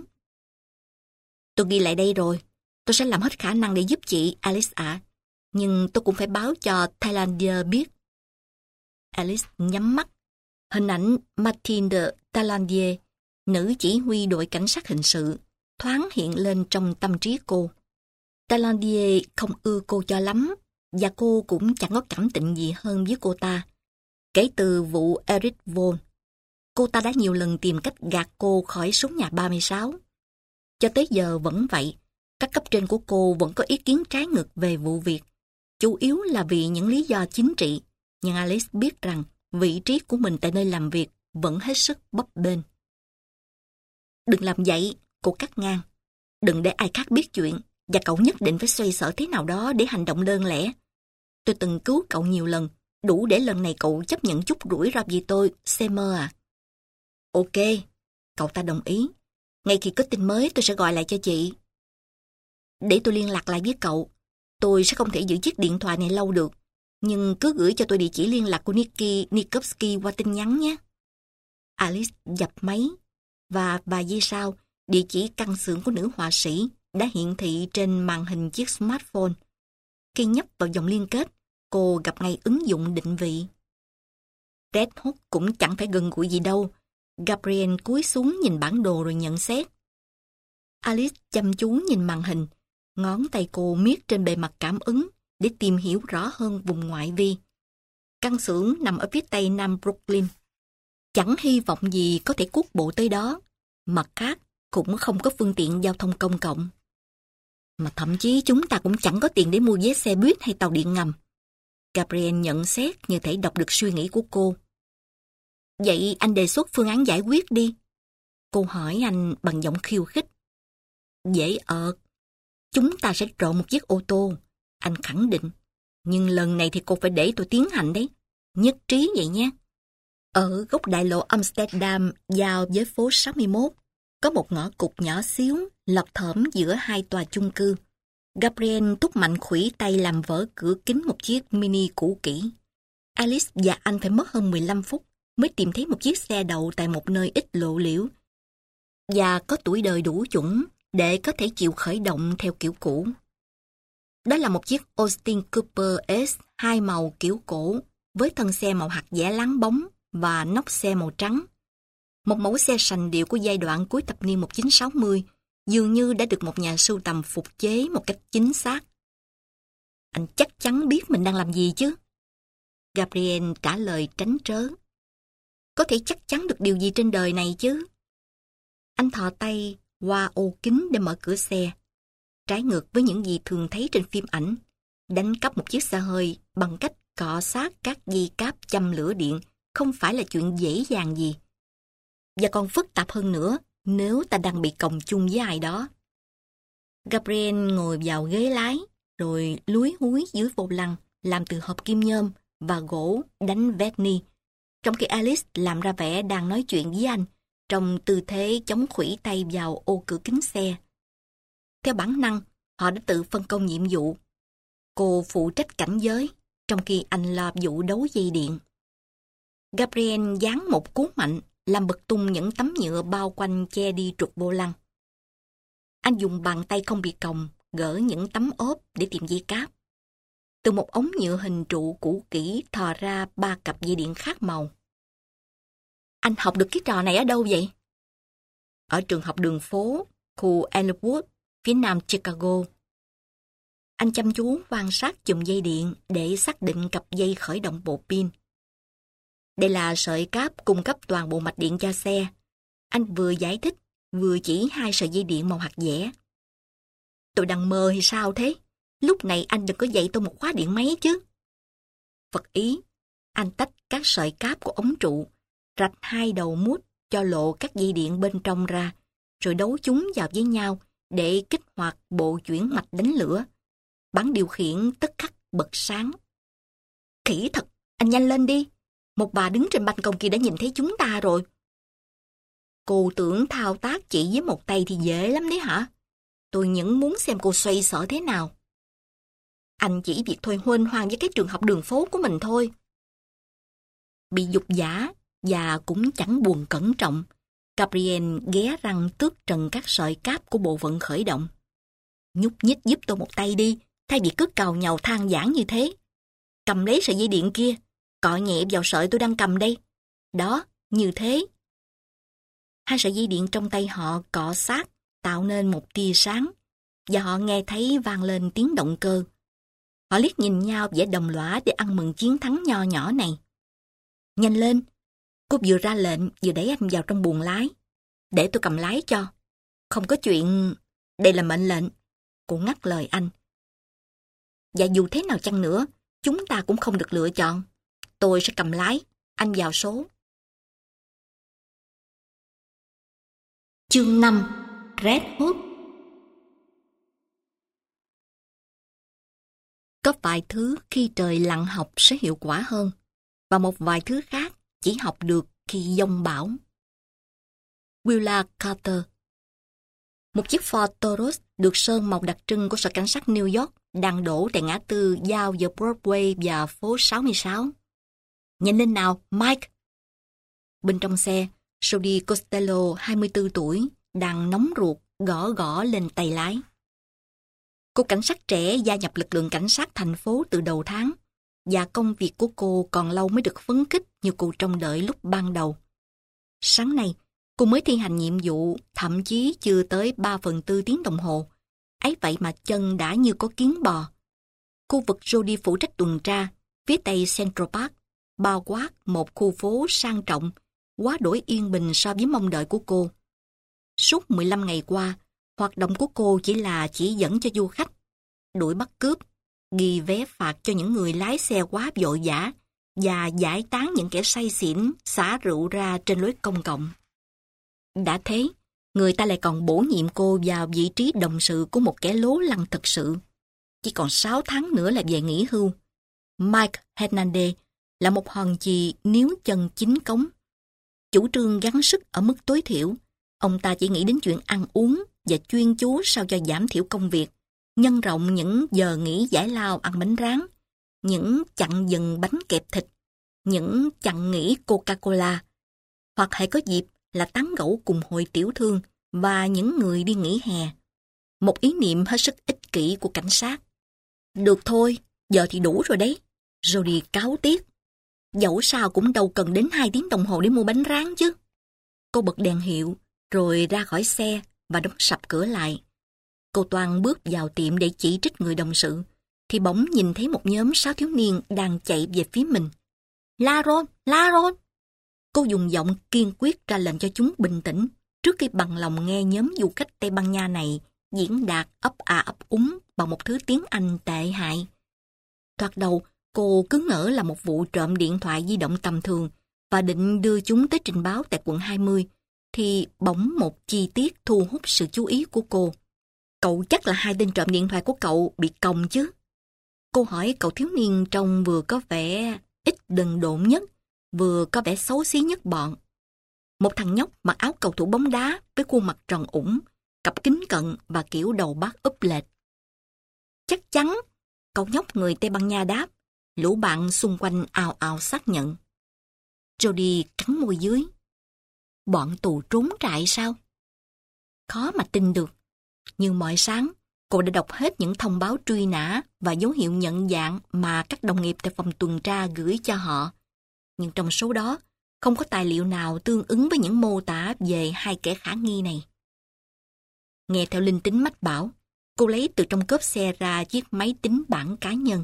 Tôi ghi lại đây rồi. Tôi sẽ làm hết khả năng để giúp chị, Alice ạ. Nhưng tôi cũng phải báo cho Talandier biết. Alice nhắm mắt. Hình ảnh Mathilde Talandier, nữ chỉ huy đội cảnh sát hình sự, thoáng hiện lên trong tâm trí cô. Talandier không ưa cô cho lắm, và cô cũng chẳng có cảm tình gì hơn với cô ta. Kể từ vụ Eric Vaughan, cô ta đã nhiều lần tìm cách gạt cô khỏi số nhà ba mươi sáu. Cho tới giờ vẫn vậy, các cấp trên của cô vẫn có ý kiến trái ngược về vụ việc, chủ yếu là vì những lý do chính trị, nhưng Alice biết rằng vị trí của mình tại nơi làm việc vẫn hết sức bấp bênh. Đừng làm vậy, cô cắt ngang. Đừng để ai khác biết chuyện, và cậu nhất định phải xoay sở thế nào đó để hành động đơn lẻ. Tôi từng cứu cậu nhiều lần, đủ để lần này cậu chấp nhận chút rủi ro vì tôi, Seymour à. Ok, cậu ta đồng ý. Ngay khi có tin mới tôi sẽ gọi lại cho chị. Để tôi liên lạc lại với cậu. Tôi sẽ không thể giữ chiếc điện thoại này lâu được, nhưng cứ gửi cho tôi địa chỉ liên lạc của Nicky Nikovsky qua tin nhắn nhé. Alice dập máy, và vài giây sau, địa chỉ căn xưởng của nữ họa sĩ đã hiện thị trên màn hình chiếc smartphone. Khi nhấp vào dòng liên kết, cô gặp ngay ứng dụng định vị. Red Hook cũng chẳng phải gần gũi gì đâu. Gabriel cúi xuống nhìn bản đồ rồi nhận xét. Alice chăm chú nhìn màn hình, ngón tay cô miết trên bề mặt cảm ứng để tìm hiểu rõ hơn vùng ngoại vi. Căn xưởng nằm ở phía tây nam Brooklyn. Chẳng hy vọng gì có thể cuốc bộ tới đó. Mặt khác, cũng không có phương tiện giao thông công cộng. Mà thậm chí chúng ta cũng chẳng có tiền để mua vé xe buýt hay tàu điện ngầm. Gabriel nhận xét như thể đọc được suy nghĩ của cô. Vậy anh đề xuất phương án giải quyết đi. Cô hỏi anh bằng giọng khiêu khích. Dễ ợt. Chúng ta sẽ trộm một chiếc ô tô. Anh khẳng định. Nhưng lần này thì cô phải để tôi tiến hành đấy. Nhất trí vậy nhé. Ở góc đại lộ Amsterdam giao với phố sáu mươi mốt, có một ngõ cụt nhỏ xíu, lọt thỏm giữa hai tòa chung cư. Gabriel thúc mạnh khuỷu tay làm vỡ cửa kính một chiếc mini cũ kỹ. Alice và anh phải mất hơn mười lăm phút mới tìm thấy một chiếc xe đậu tại một nơi ít lộ liễu và có tuổi đời đủ chuẩn để có thể chịu khởi động theo kiểu cũ. Đó là một chiếc Austin Cooper S hai màu kiểu cổ với thân xe màu hạt dẻ láng bóng và nóc xe màu trắng. Một mẫu xe sành điệu của giai đoạn cuối thập niên một nghìn chín trăm sáu mươi dường như đã được một nhà sưu tầm phục chế một cách chính xác. Anh chắc chắn biết mình đang làm gì chứ? Gabriel trả lời tránh trớ. Có thể chắc chắn được điều gì trên đời này chứ? Anh thò tay qua ô kính để mở cửa xe. Trái ngược với những gì thường thấy trên phim ảnh, đánh cắp một chiếc xe hơi bằng cách cọ sát các dây cáp châm lửa điện không phải là chuyện dễ dàng gì. Và còn phức tạp hơn nữa nếu ta đang bị còng chung với ai đó. Gabriel ngồi vào ghế lái, rồi lúi húi dưới vô lăng làm từ hộp kim nhôm và gỗ đánh verni, trong khi Alice làm ra vẻ đang nói chuyện với anh trong tư thế chống khuỷu tay vào ô cửa kính xe. Theo bản năng, họ đã tự phân công nhiệm vụ. Cô phụ trách cảnh giới, trong khi anh lo vụ đấu dây điện. Gabriel giáng một cú mạnh, làm bật tung những tấm nhựa bao quanh che đi trục vô lăng. Anh dùng bàn tay không bị còng, gỡ những tấm ốp để tìm dây cáp. Từ một ống nhựa hình trụ cũ kỹ thò ra ba cặp dây điện khác màu. Anh học được cái trò này ở đâu vậy? Ở trường học đường phố, khu Elwood, phía nam Chicago. Anh chăm chú quan sát chùm dây điện để xác định cặp dây khởi động bộ pin. Đây là sợi cáp cung cấp toàn bộ mạch điện cho xe. Anh vừa giải thích, vừa chỉ hai sợi dây điện màu hạt dẻ. Tôi đang mơ hay sao thế? Lúc này anh đừng có dạy tôi một khóa điện máy chứ. Phật ý, anh tách các sợi cáp của ống trụ, rạch hai đầu mút cho lộ các dây điện bên trong ra, rồi đấu chúng vào với nhau để kích hoạt bộ chuyển mạch đánh lửa. Bảng điều khiển tức khắc bật sáng. Khỉ thật, anh nhanh lên đi. Một bà đứng trên ban công kia đã nhìn thấy chúng ta rồi. Cô tưởng thao tác chỉ với một tay thì dễ lắm đấy hả? Tôi vẫn muốn xem cô xoay sở thế nào. Anh chỉ việc thôi huênh hoang với cái trường học đường phố của mình thôi. Bị dục giả và cũng chẳng buồn cẩn trọng, Gabriel ghé răng tước trần các sợi cáp của bộ phận khởi động. Nhúc nhích giúp tôi một tay đi, thay vì cứ cào nhàu than vãn như thế. Cầm lấy sợi dây điện kia, cọ nhẹ vào sợi tôi đang cầm đây. Đó, như thế. Hai sợi dây điện trong tay họ cọ sát, tạo nên một tia sáng, và họ nghe thấy vang lên tiếng động cơ. Họ liếc nhìn nhau vẻ đồng lõa để ăn mừng chiến thắng nho nhỏ này. Nhanh lên! Cô vừa ra lệnh, vừa đẩy anh vào trong buồng lái. Để tôi cầm lái cho. Không có chuyện... Đây là mệnh lệnh. Cô ngắt lời anh. Và dù thế nào chăng nữa, chúng ta cũng không được lựa chọn. Tôi sẽ cầm lái, anh vào số. Chương năm. Red Hood. Có vài thứ khi trời lặng học sẽ hiệu quả hơn, và một vài thứ khác chỉ học được khi giông bão. Willa Carter. Một chiếc Ford Taurus được sơn màu đặc trưng của sở cảnh sát New York đang đổ tại ngã tư giao giữa Broadway và phố sáu mươi sáu. Nhanh lên nào, Mike! Bên trong xe, Jody Costello, hai mươi tư tuổi, đang nóng ruột, gõ gõ lên tay lái. Cô cảnh sát trẻ gia nhập lực lượng cảnh sát thành phố từ đầu tháng, và công việc của cô còn lâu mới được phấn khích như cô trông đợi lúc ban đầu. Sáng nay, cô mới thi hành nhiệm vụ, thậm chí chưa tới ba phần tư tiếng đồng hồ. Ấy vậy mà chân đã như có kiến bò. Khu vực Jody phụ trách tuần tra, phía tây Central Park, bao quát một khu phố sang trọng, quá đổi yên bình so với mong đợi của cô. Suốt mười lăm ngày qua, hoạt động của cô chỉ là chỉ dẫn cho du khách, đuổi bắt cướp, ghi vé phạt cho những người lái xe quá vội vã và giải tán những kẻ say xỉn xả rượu ra trên lối công cộng. Đã thế, người ta lại còn bổ nhiệm cô vào vị trí đồng sự của một kẻ lố lăng thực sự. Chỉ còn sáu tháng nữa là về nghỉ hưu. Mike Hernandez là một hòn chì níu chân chính cống. Chủ trương gắng sức ở mức tối thiểu, ông ta chỉ nghĩ đến chuyện ăn uống và chuyên chú sao cho giảm thiểu công việc, nhân rộng những giờ nghỉ giải lao ăn bánh rán, những chặn dừng bánh kẹp thịt, những chặn nghỉ Coca-Cola, hoặc hãy có dịp là tán gẫu cùng hội tiểu thương và những người đi nghỉ hè. Một ý niệm hết sức ích kỷ của cảnh sát. Được thôi, giờ thì đủ rồi đấy. Jody cáo tiếc. Dẫu sao cũng đâu cần đến hai tiếng đồng hồ để mua bánh rán chứ. Cô bật đèn hiệu, rồi ra khỏi xe và đóng sập cửa lại. Cô toan bước vào tiệm để chỉ trích người đồng sự, thì bỗng nhìn thấy một nhóm sáu thiếu niên đang chạy về phía mình. La rôn, la rôn! Cô dùng giọng kiên quyết ra lệnh cho chúng bình tĩnh, trước khi bằng lòng nghe nhóm du khách Tây Ban Nha này diễn đạt ấp à ấp úng bằng một thứ tiếng Anh tệ hại. Thoạt đầu, cô cứ ngỡ là một vụ trộm điện thoại di động tầm thường và định đưa chúng tới trình báo tại quận hai mươi, thì bỗng một chi tiết thu hút sự chú ý của cô. Cậu chắc là hai tên trộm điện thoại của cậu bị còng chứ? Cô hỏi cậu thiếu niên trông vừa có vẻ ít đần độn nhất, vừa có vẻ xấu xí nhất bọn. Một thằng nhóc mặc áo cầu thủ bóng đá với khuôn mặt tròn ủng, cặp kính cận và kiểu đầu bát úp lệch. Chắc chắn, cậu nhóc người Tây Ban Nha đáp. Lũ bạn xung quanh ào ào xác nhận. Jody cắn môi dưới. Bọn tù trốn trại sao? Khó mà tin được. Như mọi sáng, cô đã đọc hết những thông báo truy nã và dấu hiệu nhận dạng mà các đồng nghiệp tại phòng tuần tra gửi cho họ. Nhưng trong số đó, không có tài liệu nào tương ứng với những mô tả về hai kẻ khả nghi này. Nghe theo linh tính mách bảo, cô lấy từ trong cốp xe ra chiếc máy tính bảng cá nhân.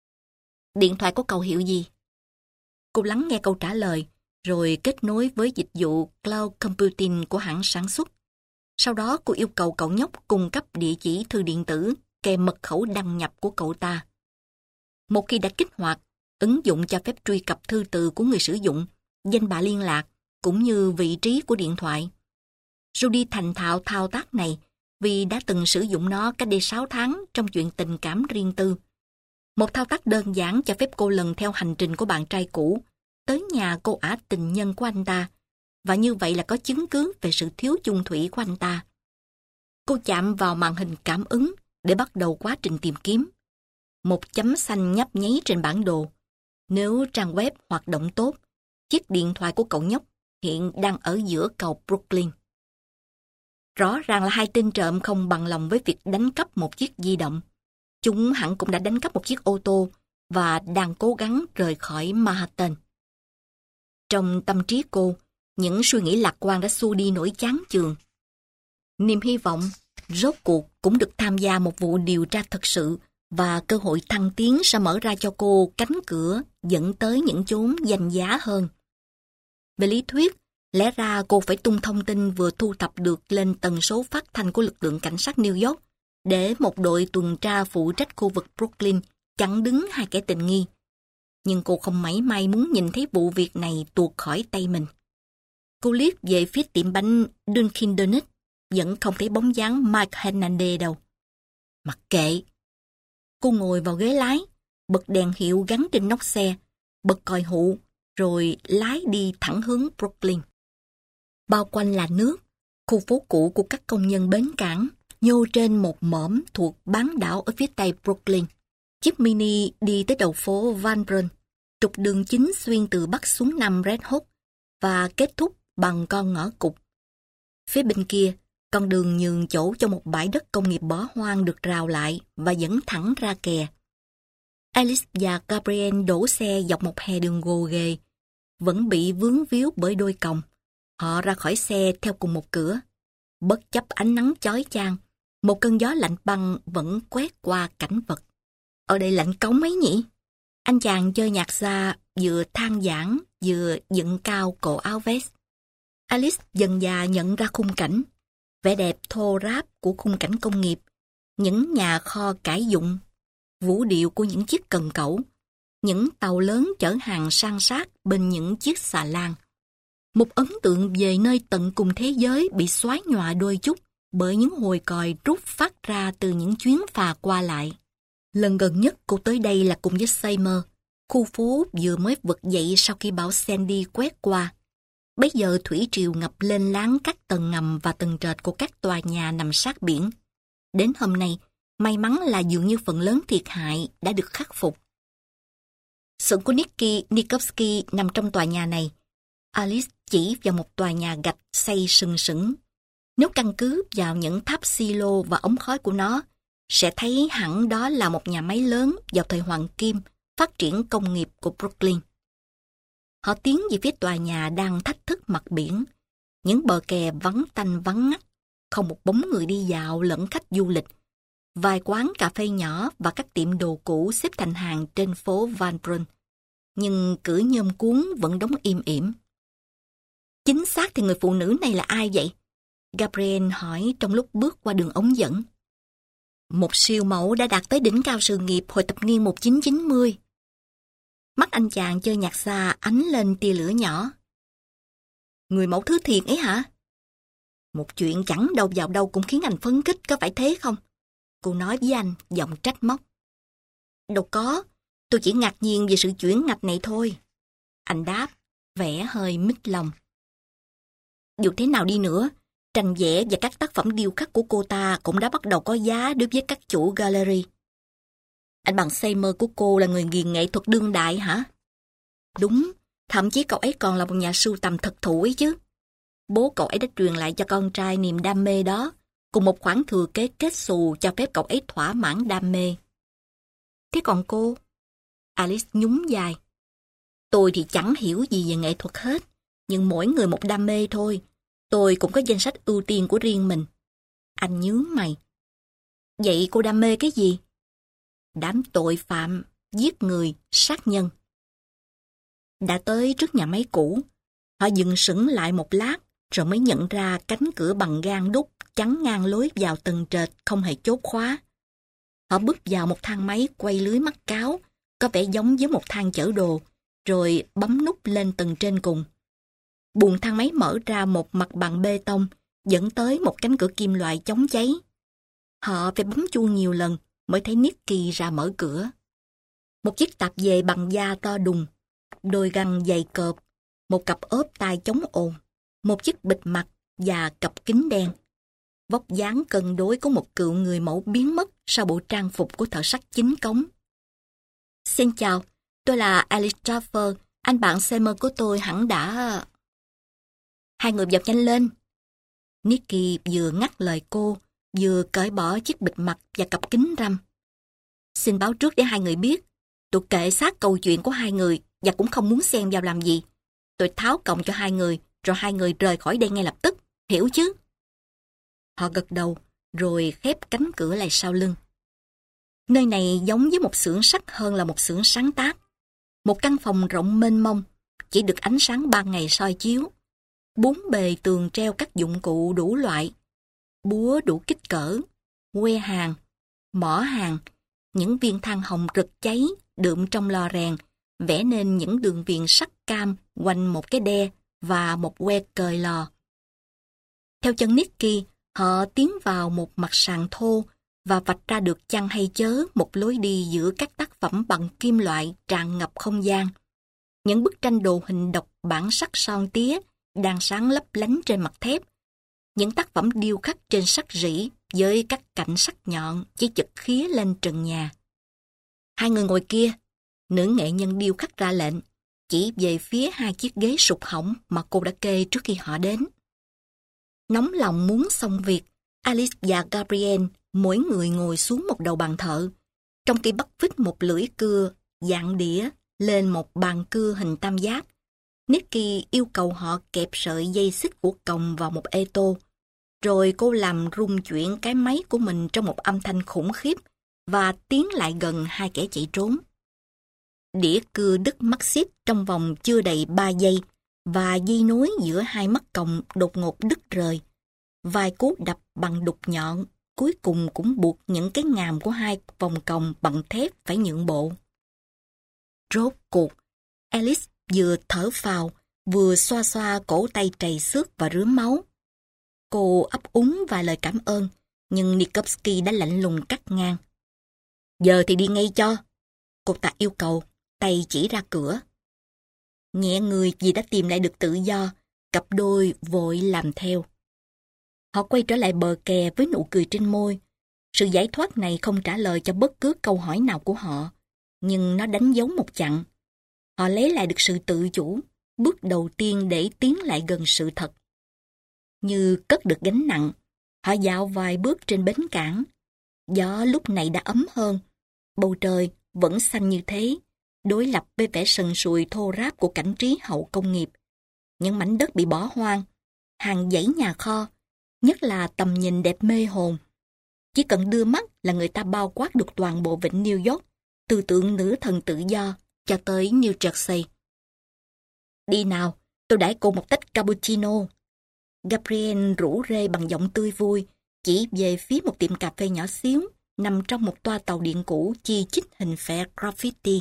Điện thoại của cậu hiệu gì? Cô lắng nghe câu trả lời, rồi kết nối với dịch vụ Cloud Computing của hãng sản xuất. Sau đó cô yêu cầu cậu nhóc cung cấp địa chỉ thư điện tử kèm mật khẩu đăng nhập của cậu ta. Một khi đã kích hoạt, ứng dụng cho phép truy cập thư từ của người sử dụng, danh bạ liên lạc, cũng như vị trí của điện thoại. Jody thành thạo thao tác này vì đã từng sử dụng nó cách đây sáu tháng trong chuyện tình cảm riêng tư. Một thao tác đơn giản cho phép cô lần theo hành trình của bạn trai cũ tới nhà cô ả tình nhân của anh ta, và như vậy là có chứng cứ về sự thiếu chung thủy của anh ta. Cô chạm vào màn hình cảm ứng để bắt đầu quá trình tìm kiếm. Một chấm xanh nhấp nháy trên bản đồ. Nếu trang web hoạt động tốt, chiếc điện thoại của cậu nhóc hiện đang ở giữa cầu Brooklyn. Rõ ràng là hai tên trộm không bằng lòng với việc đánh cắp một chiếc di động. Chúng hẳn cũng đã đánh cắp một chiếc ô tô và đang cố gắng rời khỏi Manhattan. Trong tâm trí cô, những suy nghĩ lạc quan đã xua đi nỗi chán chường. Niềm hy vọng, rốt cuộc cũng được tham gia một vụ điều tra thật sự, và cơ hội thăng tiến sẽ mở ra cho cô cánh cửa dẫn tới những chốn danh giá hơn. Về lý thuyết, lẽ ra cô phải tung thông tin vừa thu thập được lên tần số phát thanh của lực lượng cảnh sát New York, để một đội tuần tra phụ trách khu vực Brooklyn chặn đứng hai kẻ tình nghi. Nhưng cô không mảy may muốn nhìn thấy vụ việc này tuột khỏi tay mình. Cô liếc về phía tiệm bánh Dunkin' Donuts, vẫn không thấy bóng dáng Mike Hernandez đâu. Mặc kệ. Cô ngồi vào ghế lái, bật đèn hiệu gắn trên nóc xe, bật còi hụ, rồi lái đi thẳng hướng Brooklyn. Bao quanh là nước, khu phố cũ của các công nhân bến cảng, nhô trên một mỏm thuộc bán đảo ở phía tây Brooklyn. Chiếc Mini đi tới đầu phố Van Buren, trục đường chính xuyên từ bắc xuống nam Red Hook và kết thúc bằng con ngõ cụt. Phía bên kia, con đường nhường chỗ cho một bãi đất công nghiệp bỏ hoang được rào lại và dẫn thẳng ra kè. Alice và Gabriel đổ xe dọc một hè đường gồ ghề, vẫn bị vướng víu bởi đôi còng. Họ ra khỏi xe theo cùng một cửa. Bất chấp ánh nắng chói chang, một cơn gió lạnh băng vẫn quét qua cảnh vật. Ở đây lạnh cống mấy nhỉ? Anh chàng chơi nhạc xa vừa than vãn vừa dựng cao cổ áo vest. Alice dần dà nhận ra khung cảnh, vẻ đẹp thô ráp của khung cảnh công nghiệp, những nhà kho cải dụng vũ điệu của những chiếc cần cẩu, những tàu lớn chở hàng san sát bên những chiếc xà lan. Một ấn tượng về nơi tận cùng thế giới bị xóa nhòa đôi chút bởi những hồi còi rút phát ra từ những chuyến phà qua lại. Lần gần nhất cô tới đây là cùng với Seymour. Khu phố vừa mới vực dậy sau khi bão Sandy quét qua. Bây giờ thủy triều ngập lên láng các tầng ngầm và tầng trệt của các tòa nhà nằm sát biển. Đến hôm nay, may mắn là dường như phần lớn thiệt hại đã được khắc phục. Xưởng của Nicky Nikovsky nằm trong tòa nhà này. Alice chỉ vào một tòa nhà gạch xây sừng sững. Nếu căn cứ vào những tháp silo và ống khói của nó, sẽ thấy hẳn đó là một nhà máy lớn vào thời hoàng kim phát triển công nghiệp của Brooklyn. Họ tiến về phía tòa nhà đang thách thức mặt biển. Những bờ kè vắng tanh vắng ngắt, không một bóng người đi dạo lẫn khách du lịch. Vài quán cà phê nhỏ và các tiệm đồ cũ xếp thành hàng trên phố Van Brunt. Nhưng cửa nhôm cuốn vẫn đóng im ỉm. Chính xác thì người phụ nữ này là ai vậy? Gabriel hỏi trong lúc bước qua đường ống dẫn. Một siêu mẫu đã đạt tới đỉnh cao sự nghiệp hồi thập niên một nghìn chín trăm chín mươi. Mắt anh chàng chơi nhạc xa ánh lên tia lửa nhỏ. Người mẫu thứ thiệt ấy hả? Một chuyện chẳng đâu vào đâu cũng khiến anh phấn khích, có phải thế không? Cô nói với anh, giọng trách móc. Đâu có, tôi chỉ ngạc nhiên về sự chuyển ngạch này thôi. Anh đáp, vẻ hơi mít lòng. Dù thế nào đi nữa, tranh vẽ và các tác phẩm điêu khắc của cô ta cũng đã bắt đầu có giá đối với các chủ gallery. Anh bằng Seymour của cô là người nghiền nghệ thuật đương đại hả? Đúng, thậm chí cậu ấy còn là một nhà sưu tầm thực thụ ấy chứ. Bố cậu ấy đã truyền lại cho con trai niềm đam mê đó, cùng một khoản thừa kế kết xù cho phép cậu ấy thỏa mãn đam mê. Thế còn cô? Alice nhún vai. Tôi thì chẳng hiểu gì về nghệ thuật hết, nhưng mỗi người một đam mê thôi. Tôi cũng có danh sách ưu tiên của riêng mình. Anh nhướng mày. Vậy cô đam mê cái gì? Đám tội phạm, giết người, sát nhân. Đã tới trước nhà máy cũ, họ dừng sững lại một lát rồi mới nhận ra cánh cửa bằng gang đúc chắn ngang lối vào tầng trệt không hề chốt khóa. Họ bước vào một thang máy quay lưới mắt cáo, có vẻ giống với một thang chở đồ, rồi bấm nút lên tầng trên cùng. Buồng thang máy mở ra một mặt bằng bê tông, dẫn tới một cánh cửa kim loại chống cháy. Họ phải bấm chuông nhiều lần mới thấy Nicky ra mở cửa. Một chiếc tạp dề bằng da to đùng, đôi găng dày cộp, một cặp ốp tai chống ồn, một chiếc bịt mặt và cặp kính đen. Vóc dáng cân đối của một cựu người mẫu biến mất sau bộ trang phục của thợ sắt chính cống. Xin chào, tôi là Alice Traffer, anh bạn Seymour của tôi hẳn đã... Hai người vào nhanh lên. Nicky vừa ngắt lời cô, vừa cởi bỏ chiếc bịt mặt và cặp kính râm. Xin báo trước để hai người biết, tôi kệ sát câu chuyện của hai người và cũng không muốn xen vào làm gì. Tôi tháo còng cho hai người, rồi hai người rời khỏi đây ngay lập tức, hiểu chứ? Họ gật đầu, rồi khép cánh cửa lại sau lưng. Nơi này giống với một xưởng sắt hơn là một xưởng sáng tác. Một căn phòng rộng mênh mông, chỉ được ánh sáng ban ngày soi chiếu. Bốn bề tường treo các dụng cụ đủ loại, búa đủ kích cỡ, que hàng, mỏ hàng, những viên than hồng rực cháy đượm trong lò rèn, vẽ nên những đường viền sắt cam quanh một cái đe và một que cời lò. Theo chân Nicky, họ tiến vào một mặt sàn thô và vạch ra được chăng hay chớ một lối đi giữa các tác phẩm bằng kim loại tràn ngập không gian. Những bức tranh đồ hình độc bản sắc son tía đang sáng lấp lánh trên mặt thép. Những tác phẩm điêu khắc trên sắt rỉ với các cạnh sắc nhọn chỉ chực khía lên trần nhà. Hai người ngồi kia, nữ nghệ nhân điêu khắc ra lệnh, chỉ về phía hai chiếc ghế sụp hỏng mà cô đã kê trước khi họ đến. Nóng lòng muốn xong việc, Alice và Gabriel mỗi người ngồi xuống một đầu bàn thợ, trong khi bắt vít một lưỡi cưa dạng đĩa lên một bàn cưa hình tam giác. Nicky yêu cầu họ kẹp sợi dây xích của còng vào một ê tô, rồi cô làm rung chuyển cái máy của mình trong một âm thanh khủng khiếp và tiến lại gần hai kẻ chạy trốn. Đĩa cưa đứt mắt xít trong vòng chưa đầy ba giây và dây nối giữa hai mắt còng đột ngột đứt rời. Vài cú đập bằng đục nhọn cuối cùng cũng buộc những cái ngàm của hai vòng còng bằng thép phải nhượng bộ. Rốt cuộc, Alice vừa thở phào, vừa xoa xoa cổ tay trầy xước và rướm máu. Cô ấp úng vài lời cảm ơn, nhưng Nikovsky đã lạnh lùng cắt ngang. Giờ thì đi ngay cho. Cô ta yêu cầu, tay chỉ ra cửa. Nhẹ người vì đã tìm lại được tự do, cặp đôi vội làm theo. Họ quay trở lại bờ kè với nụ cười trên môi. Sự giải thoát này không trả lời cho bất cứ câu hỏi nào của họ, nhưng nó đánh dấu một chặng. Họ lấy lại được sự tự chủ, bước đầu tiên để tiến lại gần sự thật. Như cất được gánh nặng, họ dạo vài bước trên bến cảng. Gió lúc này đã ấm hơn, bầu trời vẫn xanh như thế, đối lập với vẻ sần sùi thô ráp của cảnh trí hậu công nghiệp. Những mảnh đất bị bỏ hoang, hàng dãy nhà kho, nhất là tầm nhìn đẹp mê hồn. Chỉ cần đưa mắt là người ta bao quát được toàn bộ vịnh New York, từ tượng nữ thần tự do cho tới New Jersey. Đi nào, tôi đãi cô một tách cappuccino. Gabriel rủ rê bằng giọng tươi vui, chỉ về phía một tiệm cà phê nhỏ xíu, nằm trong một toa tàu điện cũ chi chít hình vẽ graffiti.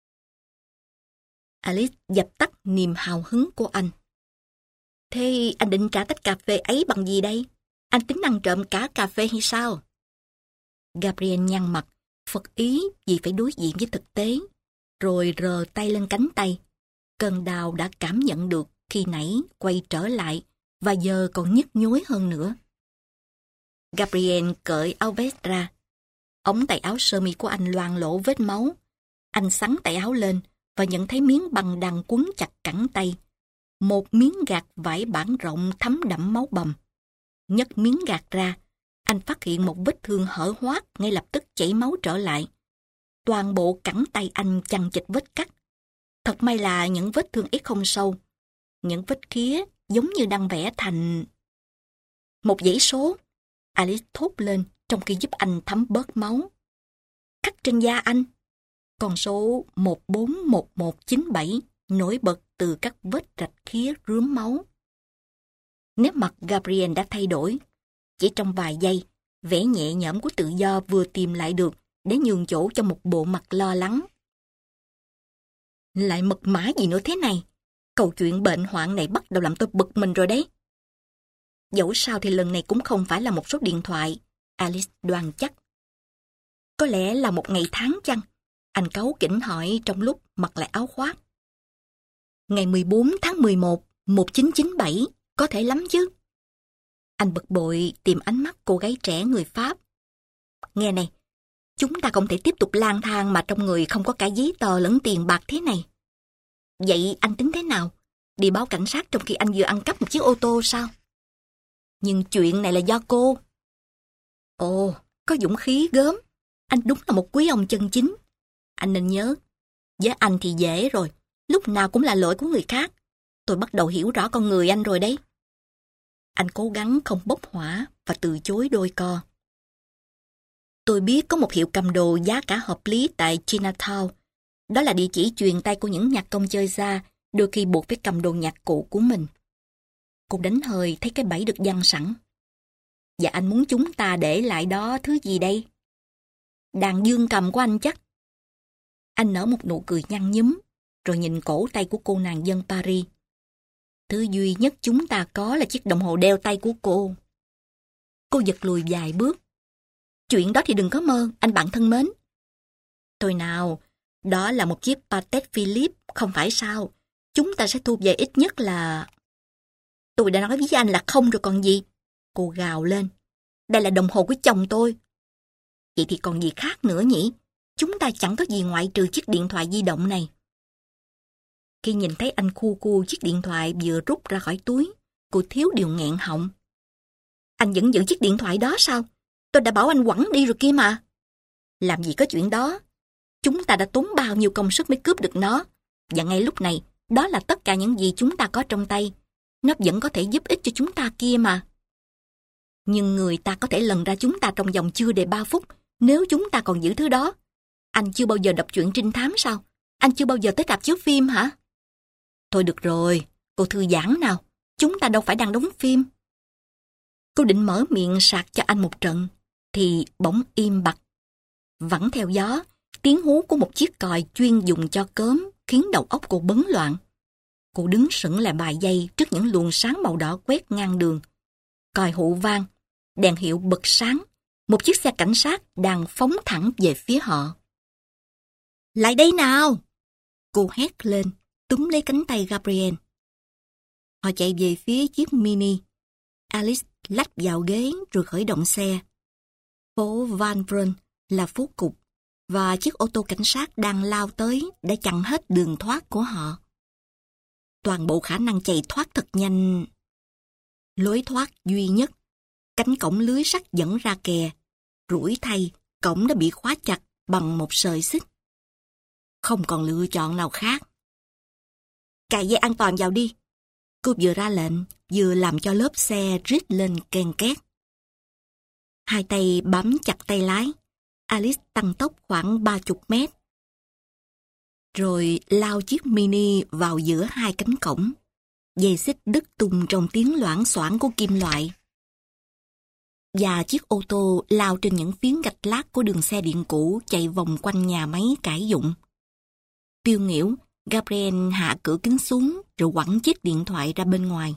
Alice dập tắt niềm hào hứng của anh. Thế anh định trả tách cà phê ấy bằng gì đây? Anh tính ăn trộm cả cà phê hay sao? Gabriel nhăn mặt, phật ý vì phải đối diện với thực tế, rồi rờ tay lên cánh tay. Cơn đau đã cảm nhận được khi nãy quay trở lại, và giờ còn nhức nhối hơn nữa. Gabriel cởi áo vest ra. Ống tay áo sơ mi của anh loang lổ vết máu. Anh xắn tay áo lên và nhận thấy miếng băng đang quấn chặt cẳng tay. Một miếng gạt vải bản rộng thấm đẫm máu bầm. Nhấc miếng gạt ra, anh phát hiện một vết thương hở hoác ngay lập tức chảy máu trở lại. Toàn bộ cẳng tay anh chằng chịt vết cắt. Thật may là những vết thương ấy không sâu. Những vết khía giống như đang vẽ thành... Một dãy số. Alice thốt lên trong khi giúp anh thấm bớt máu. Khắc trên da anh. Con số một bốn một một chín bảy nổi bật từ các vết rạch khía rướm máu. Nét mặt Gabriel đã thay đổi. Chỉ trong vài giây, vẻ nhẹ nhõm của tự do vừa tìm lại được để nhường chỗ cho một bộ mặt lo lắng. Lại mật mã gì nữa thế này? Câu chuyện bệnh hoạn này bắt đầu làm tôi bực mình rồi đấy. Dẫu sao thì lần này cũng không phải là một số điện thoại, Alice đoan chắc. Có lẽ là một ngày tháng chăng? Anh cáu kỉnh hỏi trong lúc mặc lại áo khoác. Ngày mười bốn tháng mười một, một chín chín bảy, có thể lắm chứ. Anh bực bội tìm ánh mắt cô gái trẻ người Pháp. Nghe này, chúng ta không thể tiếp tục lang thang mà trong người không có cả giấy tờ lẫn tiền bạc thế này. Vậy anh tính thế nào? Đi báo cảnh sát trong khi anh vừa ăn cắp một chiếc ô tô sao? Nhưng chuyện này là do cô. Ồ, có dũng khí gớm. Anh đúng là một quý ông chân chính. Anh nên nhớ, với anh thì dễ rồi. Lúc nào cũng là lỗi của người khác. Tôi bắt đầu hiểu rõ con người anh rồi đấy. Anh cố gắng không bốc hỏa và từ chối đôi co. Tôi biết có một hiệu cầm đồ giá cả hợp lý tại Chinatown. Đó là địa chỉ truyền tay của những nhạc công chơi da, đôi khi buộc phải cầm đồ nhạc cụ của mình. Cô đánh hơi thấy cái bẫy được giăng sẵn. Và anh muốn chúng ta để lại đó thứ gì đây? Đàn dương cầm của anh chắc. Anh nở một nụ cười nhăn nhúm, rồi nhìn cổ tay của cô nàng dân Paris. Thứ duy nhất chúng ta có là chiếc đồng hồ đeo tay của cô. Cô giật lùi vài bước. Chuyện đó thì đừng có mơ, anh bạn thân mến. Thôi nào, đó là một chiếc Patek Philippe, không phải sao? Chúng ta sẽ thu về ít nhất là... Tôi đã nói với anh là không rồi còn gì. Cô gào lên. Đây là đồng hồ của chồng tôi. Vậy thì còn gì khác nữa nhỉ? Chúng ta chẳng có gì ngoại trừ chiếc điện thoại di động này. Khi nhìn thấy anh khu cu chiếc điện thoại vừa rút ra khỏi túi, cô thiếu điều nghẹn họng. Anh vẫn giữ chiếc điện thoại đó sao? Tôi đã bảo anh quẳng đi rồi kia mà. Làm gì có chuyện đó. Chúng ta đã tốn bao nhiêu công sức mới cướp được nó. Và ngay lúc này, đó là tất cả những gì chúng ta có trong tay. Nó vẫn có thể giúp ích cho chúng ta kia mà. Nhưng người ta có thể lần ra chúng ta trong vòng chưa đầy ba phút nếu chúng ta còn giữ thứ đó. Anh chưa bao giờ đọc truyện trinh thám sao? Anh chưa bao giờ tới rạp chiếu phim hả? Thôi được rồi, cô thư giãn nào. Chúng ta đâu phải đang đóng phim. Cô định mở miệng sạc cho anh một trận. thì bỗng im bặt. Vẳng theo gió, tiếng hú của một chiếc còi chuyên dùng cho cớm khiến đầu óc cô bấn loạn. Cô đứng sững lại vài giây trước những luồng sáng màu đỏ quét ngang đường. Còi hụ vang, đèn hiệu bật sáng. Một chiếc xe cảnh sát đang phóng thẳng về phía họ. Lại đây nào! Cô hét lên, túm lấy cánh tay Gabriel. Họ chạy về phía chiếc Mini. Alice lách vào ghế rồi khởi động xe. Phố Van Brunt là phố cục, và chiếc ô tô cảnh sát đang lao tới đã chặn hết đường thoát của họ. Toàn bộ khả năng chạy thoát thật nhanh. Lối thoát duy nhất, cánh cổng lưới sắt dẫn ra kè. Rủi thay, cổng đã bị khóa chặt bằng một sợi xích. Không còn lựa chọn nào khác. Cài dây an toàn vào đi. Cô vừa ra lệnh, vừa làm cho lớp xe rít lên ken két. Hai tay bám chặt tay lái. Alice tăng tốc khoảng ba mươi mét. Rồi lao chiếc Mini vào giữa hai cánh cổng. Dây xích đứt tung trong tiếng loảng xoảng của kim loại. Và chiếc ô tô lao trên những phiến gạch lát của đường xe điện cũ chạy vòng quanh nhà máy cải dụng. Tiêu nghỉu, Gabriel hạ cửa kính xuống rồi quẳng chiếc điện thoại ra bên ngoài.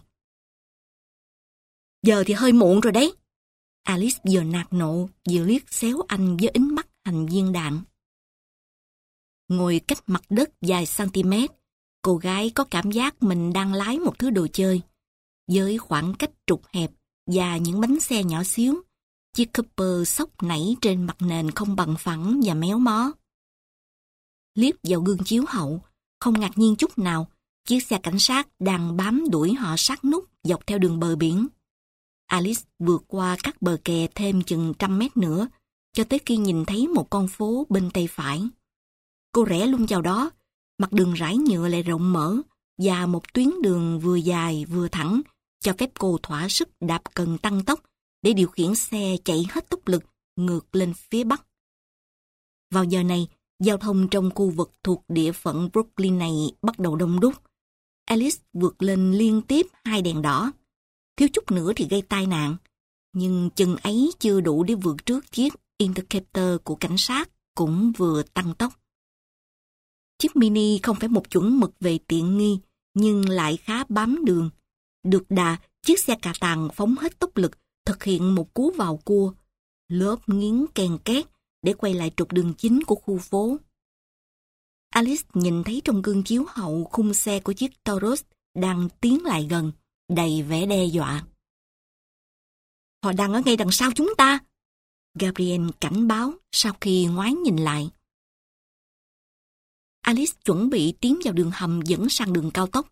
Giờ thì hơi muộn rồi đấy. Alice vừa nạt nộ, vừa liếc xéo anh với ánh mắt hành viên đạn. Ngồi cách mặt đất vài cm, cô gái có cảm giác mình đang lái một thứ đồ chơi. Với khoảng cách trục hẹp và những bánh xe nhỏ xíu, chiếc Cooper xốc nảy trên mặt nền không bằng phẳng và méo mó. Liếc vào gương chiếu hậu, không ngạc nhiên chút nào, chiếc xe cảnh sát đang bám đuổi họ sát nút dọc theo đường bờ biển. Alice vượt qua các bờ kè thêm chừng trăm mét nữa, cho tới khi nhìn thấy một con phố bên tay phải. Cô rẽ luôn vào đó, mặt đường rải nhựa lại rộng mở, và một tuyến đường vừa dài vừa thẳng, cho phép cô thỏa sức đạp cần tăng tốc để điều khiển xe chạy hết tốc lực ngược lên phía bắc. Vào giờ này, giao thông trong khu vực thuộc địa phận Brooklyn này bắt đầu đông đúc. Alice vượt lên liên tiếp hai đèn đỏ. Thiếu chút nữa thì gây tai nạn, nhưng chừng ấy chưa đủ để vượt trước chiếc Interceptor của cảnh sát cũng vừa tăng tốc. Chiếc Mini không phải một chuẩn mực về tiện nghi, nhưng lại khá bám đường. Được đà, chiếc xe cà tàng phóng hết tốc lực, thực hiện một cú vào cua, lốp nghiến ken két để quay lại trục đường chính của khu phố. Alice nhìn thấy trong gương chiếu hậu khung xe của chiếc Taurus đang tiến lại gần, đầy vẻ đe dọa. Họ đang ở ngay đằng sau chúng ta, Gabriel cảnh báo sau khi ngoái nhìn lại. Alice chuẩn bị tiến vào đường hầm dẫn sang đường cao tốc.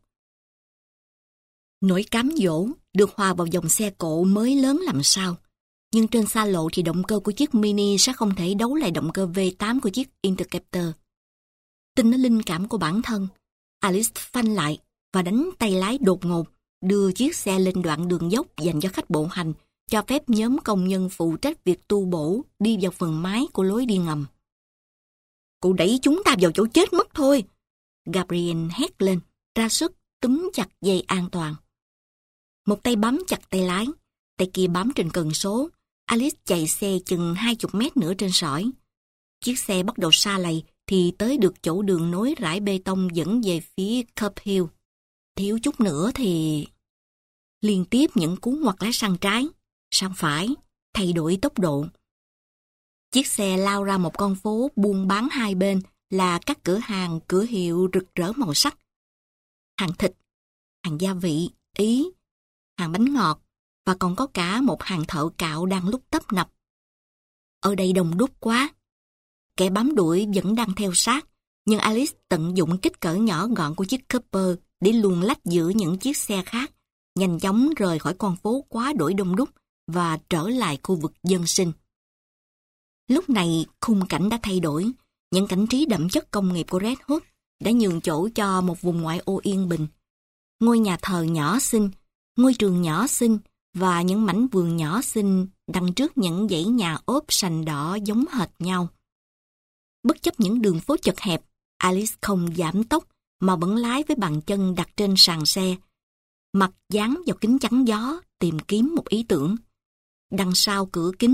Nỗi cám dỗ được hòa vào dòng xe cộ mới lớn làm sao. Nhưng trên xa lộ thì động cơ của chiếc Mini sẽ không thể đấu lại động cơ V tám của chiếc Interceptor. Tin nó linh cảm của bản thân, Alice phanh lại và đánh tay lái đột ngột, đưa chiếc xe lên đoạn đường dốc dành cho khách bộ hành, cho phép nhóm công nhân phụ trách việc tu bổ đi vào phần mái của lối đi ngầm. Cô đẩy chúng ta vào chỗ chết mất thôi, Gabriel hét lên, ra sức túm chặt dây an toàn. Một tay bám chặt tay lái, tay kia bám trên cần số. Alice chạy xe chừng hai mươi mét nữa trên sỏi. Chiếc xe bắt đầu sa lầy thì tới được chỗ đường nối rải bê tông dẫn về phía Cup Hill. Thiếu chút nữa thì... Liên tiếp những cú ngoặt lái sang trái, sang phải, thay đổi tốc độ. Chiếc xe lao ra một con phố buôn bán hai bên là các cửa hàng, cửa hiệu rực rỡ màu sắc. Hàng thịt, hàng gia vị, Ý, hàng bánh ngọt, và còn có cả một hàng thợ cạo đang lúc tấp nập. Ở đây đông đúc quá. Kẻ bám đuổi vẫn đang theo sát, nhưng Alice tận dụng kích cỡ nhỏ gọn của chiếc Cooper để luồn lách giữa những chiếc xe khác, nhanh chóng rời khỏi con phố quá đỗi đông đúc và trở lại khu vực dân sinh. Lúc này, khung cảnh đã thay đổi. Những cảnh trí đậm chất công nghiệp của Red Hook đã nhường chỗ cho một vùng ngoại ô yên bình. Ngôi nhà thờ nhỏ xinh, ngôi trường nhỏ xinh và những mảnh vườn nhỏ xinh đằng trước những dãy nhà ốp sành đỏ giống hệt nhau. Bất chấp những đường phố chật hẹp, Alice không giảm tốc mà vẫn lái với bàn chân đặt trên sàn xe, mặt dán vào kính chắn gió tìm kiếm một ý tưởng. Đằng sau cửa kính,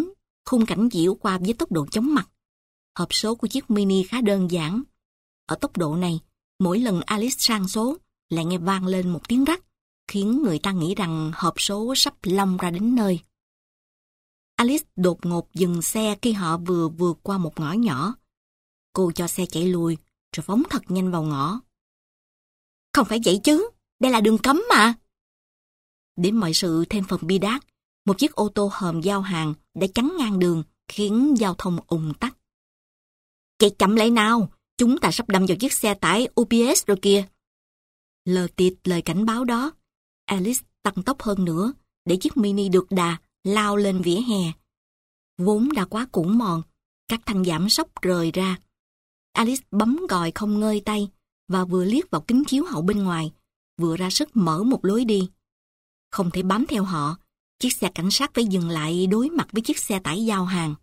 khung cảnh diễu qua với tốc độ chóng mặt. Hộp số của chiếc Mini khá đơn giản. Ở tốc độ này, mỗi lần Alice sang số lại nghe vang lên một tiếng rắc, khiến người ta nghĩ rằng hộp số sắp long ra đến nơi. Alice đột ngột dừng xe khi họ vừa vượt qua một ngõ nhỏ. Cô cho xe chạy lùi, rồi phóng thật nhanh vào ngõ. Không phải vậy chứ, đây là đường cấm mà. Để mọi sự thêm phần bi đát, một chiếc ô tô hòm giao hàng đã chắn ngang đường, khiến giao thông ùn tắc. Chạy chậm lại nào, chúng ta sắp đâm vào chiếc xe tải u pê ét rồi kìa. Lờ tịt lời cảnh báo đó, Alice tăng tốc hơn nữa, để chiếc Mini được đà lao lên vỉa hè. Vốn đã quá cũn mòn, các thanh giảm sóc rời ra. Alice bấm còi không ngơi tay, và vừa liếc vào kính chiếu hậu bên ngoài, vừa ra sức mở một lối đi. Không thể bám theo họ, chiếc xe cảnh sát phải dừng lại đối mặt với chiếc xe tải giao hàng.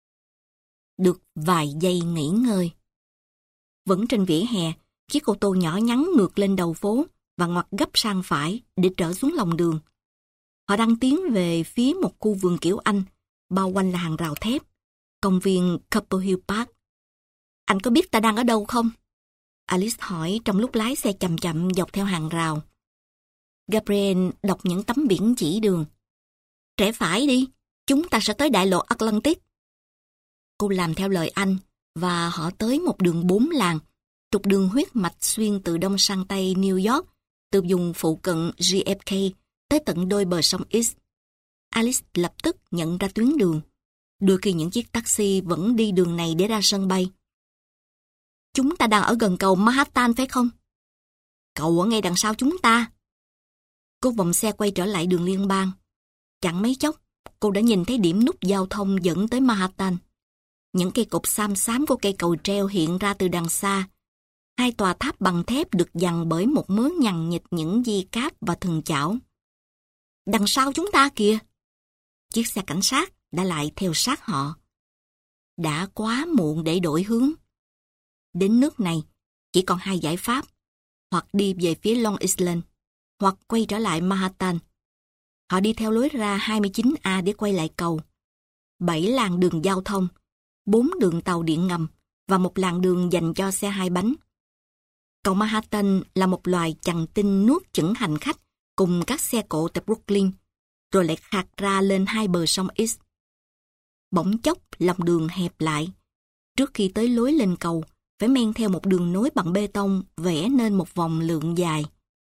Được vài giây nghỉ ngơi. Vẫn trên vỉa hè, chiếc ô tô nhỏ nhắn ngược lên đầu phố và ngoặt gấp sang phải để trở xuống lòng đường. Họ đang tiến về phía một khu vườn kiểu Anh, bao quanh là hàng rào thép, công viên Couple Hill Park. Anh có biết ta đang ở đâu không? Alice hỏi trong lúc lái xe chậm chậm dọc theo hàng rào. Gabriel đọc những tấm biển chỉ đường. Rẽ phải đi, chúng ta sẽ tới đại lộ Atlantic. Cô làm theo lời anh, và họ tới một đường bốn làn, trục đường huyết mạch xuyên từ đông sang tây New York, từ vùng phụ cận giê ép ca tới tận đôi bờ sông East. Alice lập tức nhận ra tuyến đường. Đôi khi những chiếc taxi vẫn đi đường này để ra sân bay. Chúng ta đang ở gần cầu Manhattan phải không? Cầu ở ngay đằng sau chúng ta. Cô vòng xe quay trở lại đường liên bang. Chẳng mấy chốc, cô đã nhìn thấy điểm nút giao thông dẫn tới Manhattan. Những cây cột xám xám của cây cầu treo hiện ra từ đằng xa. Hai tòa tháp bằng thép được dằn bởi một mớ nhằn nhịt những di cáp và thừng chảo. Đằng sau chúng ta kìa. Chiếc xe cảnh sát đã lại theo sát họ. Đã quá muộn để đổi hướng. Đến nước này, chỉ còn hai giải pháp. Hoặc đi về phía Long Island, hoặc quay trở lại Manhattan. Họ đi theo lối ra hai mươi chín A để quay lại cầu. Bảy làn đường giao thông, bốn đường tàu điện ngầm và một làn đường dành cho xe hai bánh. Cầu Manhattan là một loài chằn tinh nuốt chửng hành khách cùng các xe cộ tại Brooklyn, rồi lại khạc ra lên hai bờ sông East. Bỗng chốc lòng đường hẹp lại. Trước khi tới lối lên cầu, phải men theo một đường nối bằng bê tông vẽ nên một vòng lượng dài.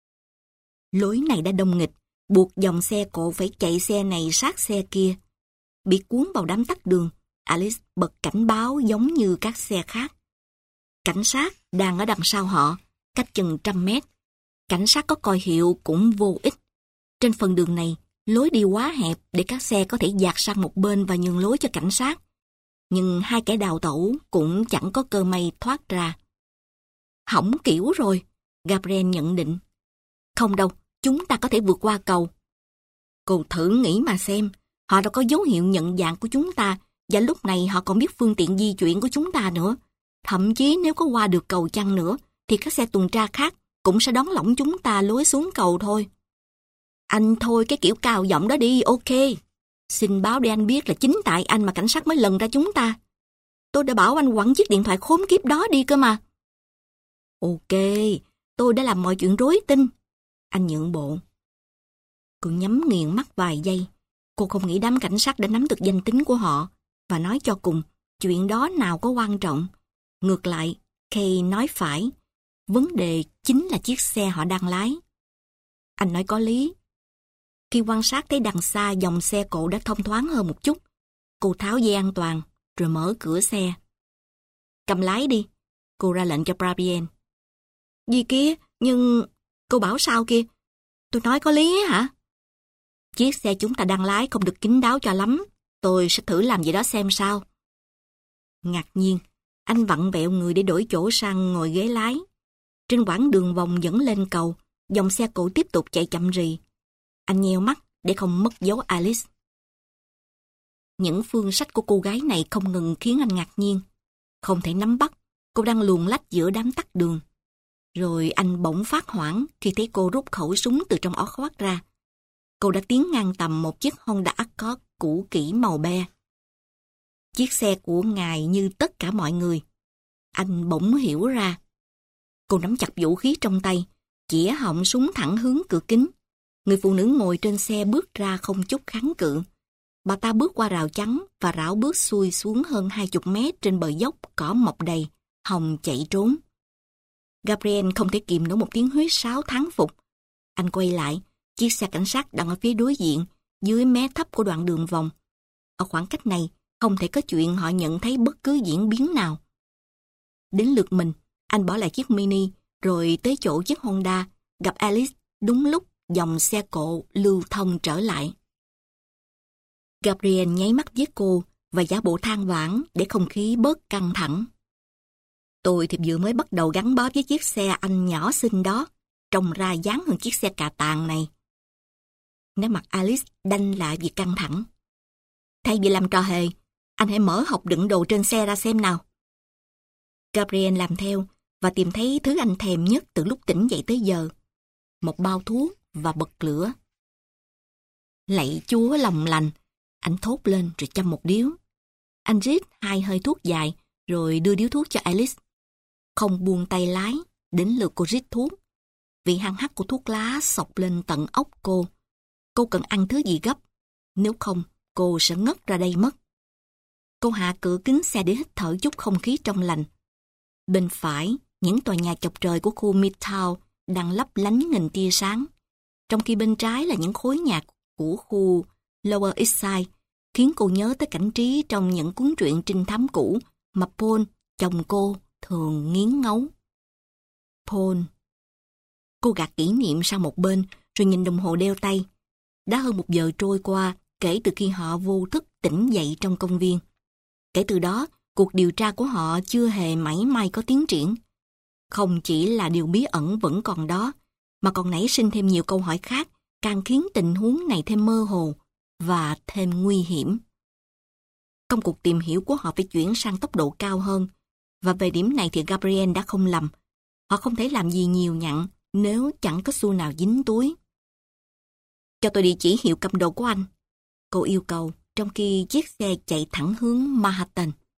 Lối này đã đông nghịch, buộc dòng xe cộ phải chạy xe này sát xe kia. Bị cuốn vào đám tắc đường, Alice bật cảnh báo giống như các xe khác. Cảnh sát đang ở đằng sau họ, cách chừng trăm mét. Cảnh sát có còi hiệu cũng vô ích. Trên phần đường này, lối đi quá hẹp để các xe có thể dạt sang một bên và nhường lối cho cảnh sát. Nhưng hai kẻ đào tẩu cũng chẳng có cơ may thoát ra. Hỏng kiểu rồi, Gabriel nhận định. Không đâu, chúng ta có thể vượt qua cầu. Cô thử nghĩ mà xem, họ đã có dấu hiệu nhận dạng của chúng ta, và lúc này họ còn biết phương tiện di chuyển của chúng ta nữa. Thậm chí nếu có qua được cầu chăng nữa, thì các xe tuần tra khác cũng sẽ đón lỏng chúng ta lối xuống cầu thôi. Anh thôi cái kiểu cao giọng đó đi, ok. Xin báo để anh biết là chính tại anh mà cảnh sát mới lần ra chúng ta. Tôi đã bảo anh quẳng chiếc điện thoại khốn kiếp đó đi cơ mà. Ok, tôi đã làm mọi chuyện rối tinh. Anh nhượng bộ. Cô nhắm nghiền mắt vài giây. Cô không nghĩ đám cảnh sát đã nắm được danh tính của họ. Và nói cho cùng, chuyện đó nào có quan trọng. Ngược lại, Kay nói phải. Vấn đề chính là chiếc xe họ đang lái. Anh nói có lý. Khi quan sát thấy đằng xa dòng xe cộ đã thông thoáng hơn một chút, cô tháo dây an toàn, rồi mở cửa xe. Cầm lái đi, cô ra lệnh cho Gabriel. Gì kia, nhưng... Cô bảo sao kia? Tôi nói có lý hả? Chiếc xe chúng ta đang lái không được kín đáo cho lắm. Tôi sẽ thử làm gì đó xem sao. Ngạc nhiên, anh vặn vẹo người để đổi chỗ sang ngồi ghế lái. Trên quãng đường vòng dẫn lên cầu, dòng xe cộ tiếp tục chạy chậm rì. Anh nheo mắt để không mất dấu Alice. Những phương sách của cô gái này không ngừng khiến anh ngạc nhiên. Không thể nắm bắt, cô đang luồn lách giữa đám tắc đường. Rồi anh bỗng phát hoảng khi thấy cô rút khẩu súng từ trong áo khoác ra. Cô đã tiến ngang tầm một chiếc Honda Accord cũ kỹ màu be. Chiếc xe của ngài như tất cả mọi người. Anh bỗng hiểu ra. Cô nắm chặt vũ khí trong tay, chĩa họng súng thẳng hướng cửa kính. Người phụ nữ ngồi trên xe bước ra không chút kháng cự. Bà ta bước qua rào chắn và rảo bước xuôi xuống hơn hai chục mét trên bờ dốc cỏ mọc đầy, hòng chạy trốn. Gabriel không thể kìm nổi một tiếng huýt sáo thán phục. Anh quay lại, chiếc xe cảnh sát đang ở phía đối diện, dưới mé thấp của đoạn đường vòng. Ở khoảng cách này, không thể có chuyện họ nhận thấy bất cứ diễn biến nào. Đến lượt mình, anh bỏ lại chiếc Mini, rồi tới chỗ chiếc Honda, gặp Alice đúng lúc dòng xe cộ lưu thông trở lại. Gabriel nháy mắt với cô và giả bộ than vãn để không khí bớt căng thẳng. Tôi thì vừa mới bắt đầu gắn bó với chiếc xe anh nhỏ xinh đó, trông ra dáng hơn chiếc xe cà tàng này. Nét mặt Alice đanh lại vì căng thẳng. Thay vì làm trò hề, anh hãy mở hộp đựng đồ trên xe ra xem nào. Gabriel làm theo và tìm thấy thứ anh thèm nhất từ lúc tỉnh dậy tới giờ. Một bao thuốc và bật lửa. Lạy Chúa lòng lành, anh thốt lên rồi châm một điếu. Anh rít hai hơi thuốc dài rồi đưa điếu thuốc cho Alice. Không buông tay lái, đến lượt cô rít thuốc. Vị hăng hắc của thuốc lá xộc lên tận óc cô. Cô cần ăn thứ gì gấp, nếu không cô sẽ ngất ra đây mất. Cô hạ cửa kính xe để hít thở chút không khí trong lành. Bên phải, những tòa nhà chọc trời của khu Midtown đang lấp lánh nghìn tia sáng, trong khi bên trái là những khối nhà của khu Lower East Side, khiến cô nhớ tới cảnh trí trong những cuốn truyện trinh thám cũ mà Paul, chồng cô, thường nghiến ngấu. Paul. Cô gạt kỷ niệm sang một bên, rồi nhìn đồng hồ đeo tay. Đã hơn một giờ trôi qua kể từ khi họ vô thức tỉnh dậy trong công viên. Kể từ đó, cuộc điều tra của họ chưa hề mảy may có tiến triển. Không chỉ là điều bí ẩn vẫn còn đó, mà còn nảy sinh thêm nhiều câu hỏi khác, càng khiến tình huống này thêm mơ hồ và thêm nguy hiểm. Công cuộc tìm hiểu của họ phải chuyển sang tốc độ cao hơn, và về điểm này thì Gabriel đã không lầm. Họ không thể làm gì nhiều nhặn nếu chẳng có xu nào dính túi. Cho tôi địa chỉ hiệu cầm đồ của anh, cô yêu cầu, trong khi chiếc xe chạy thẳng hướng Manhattan.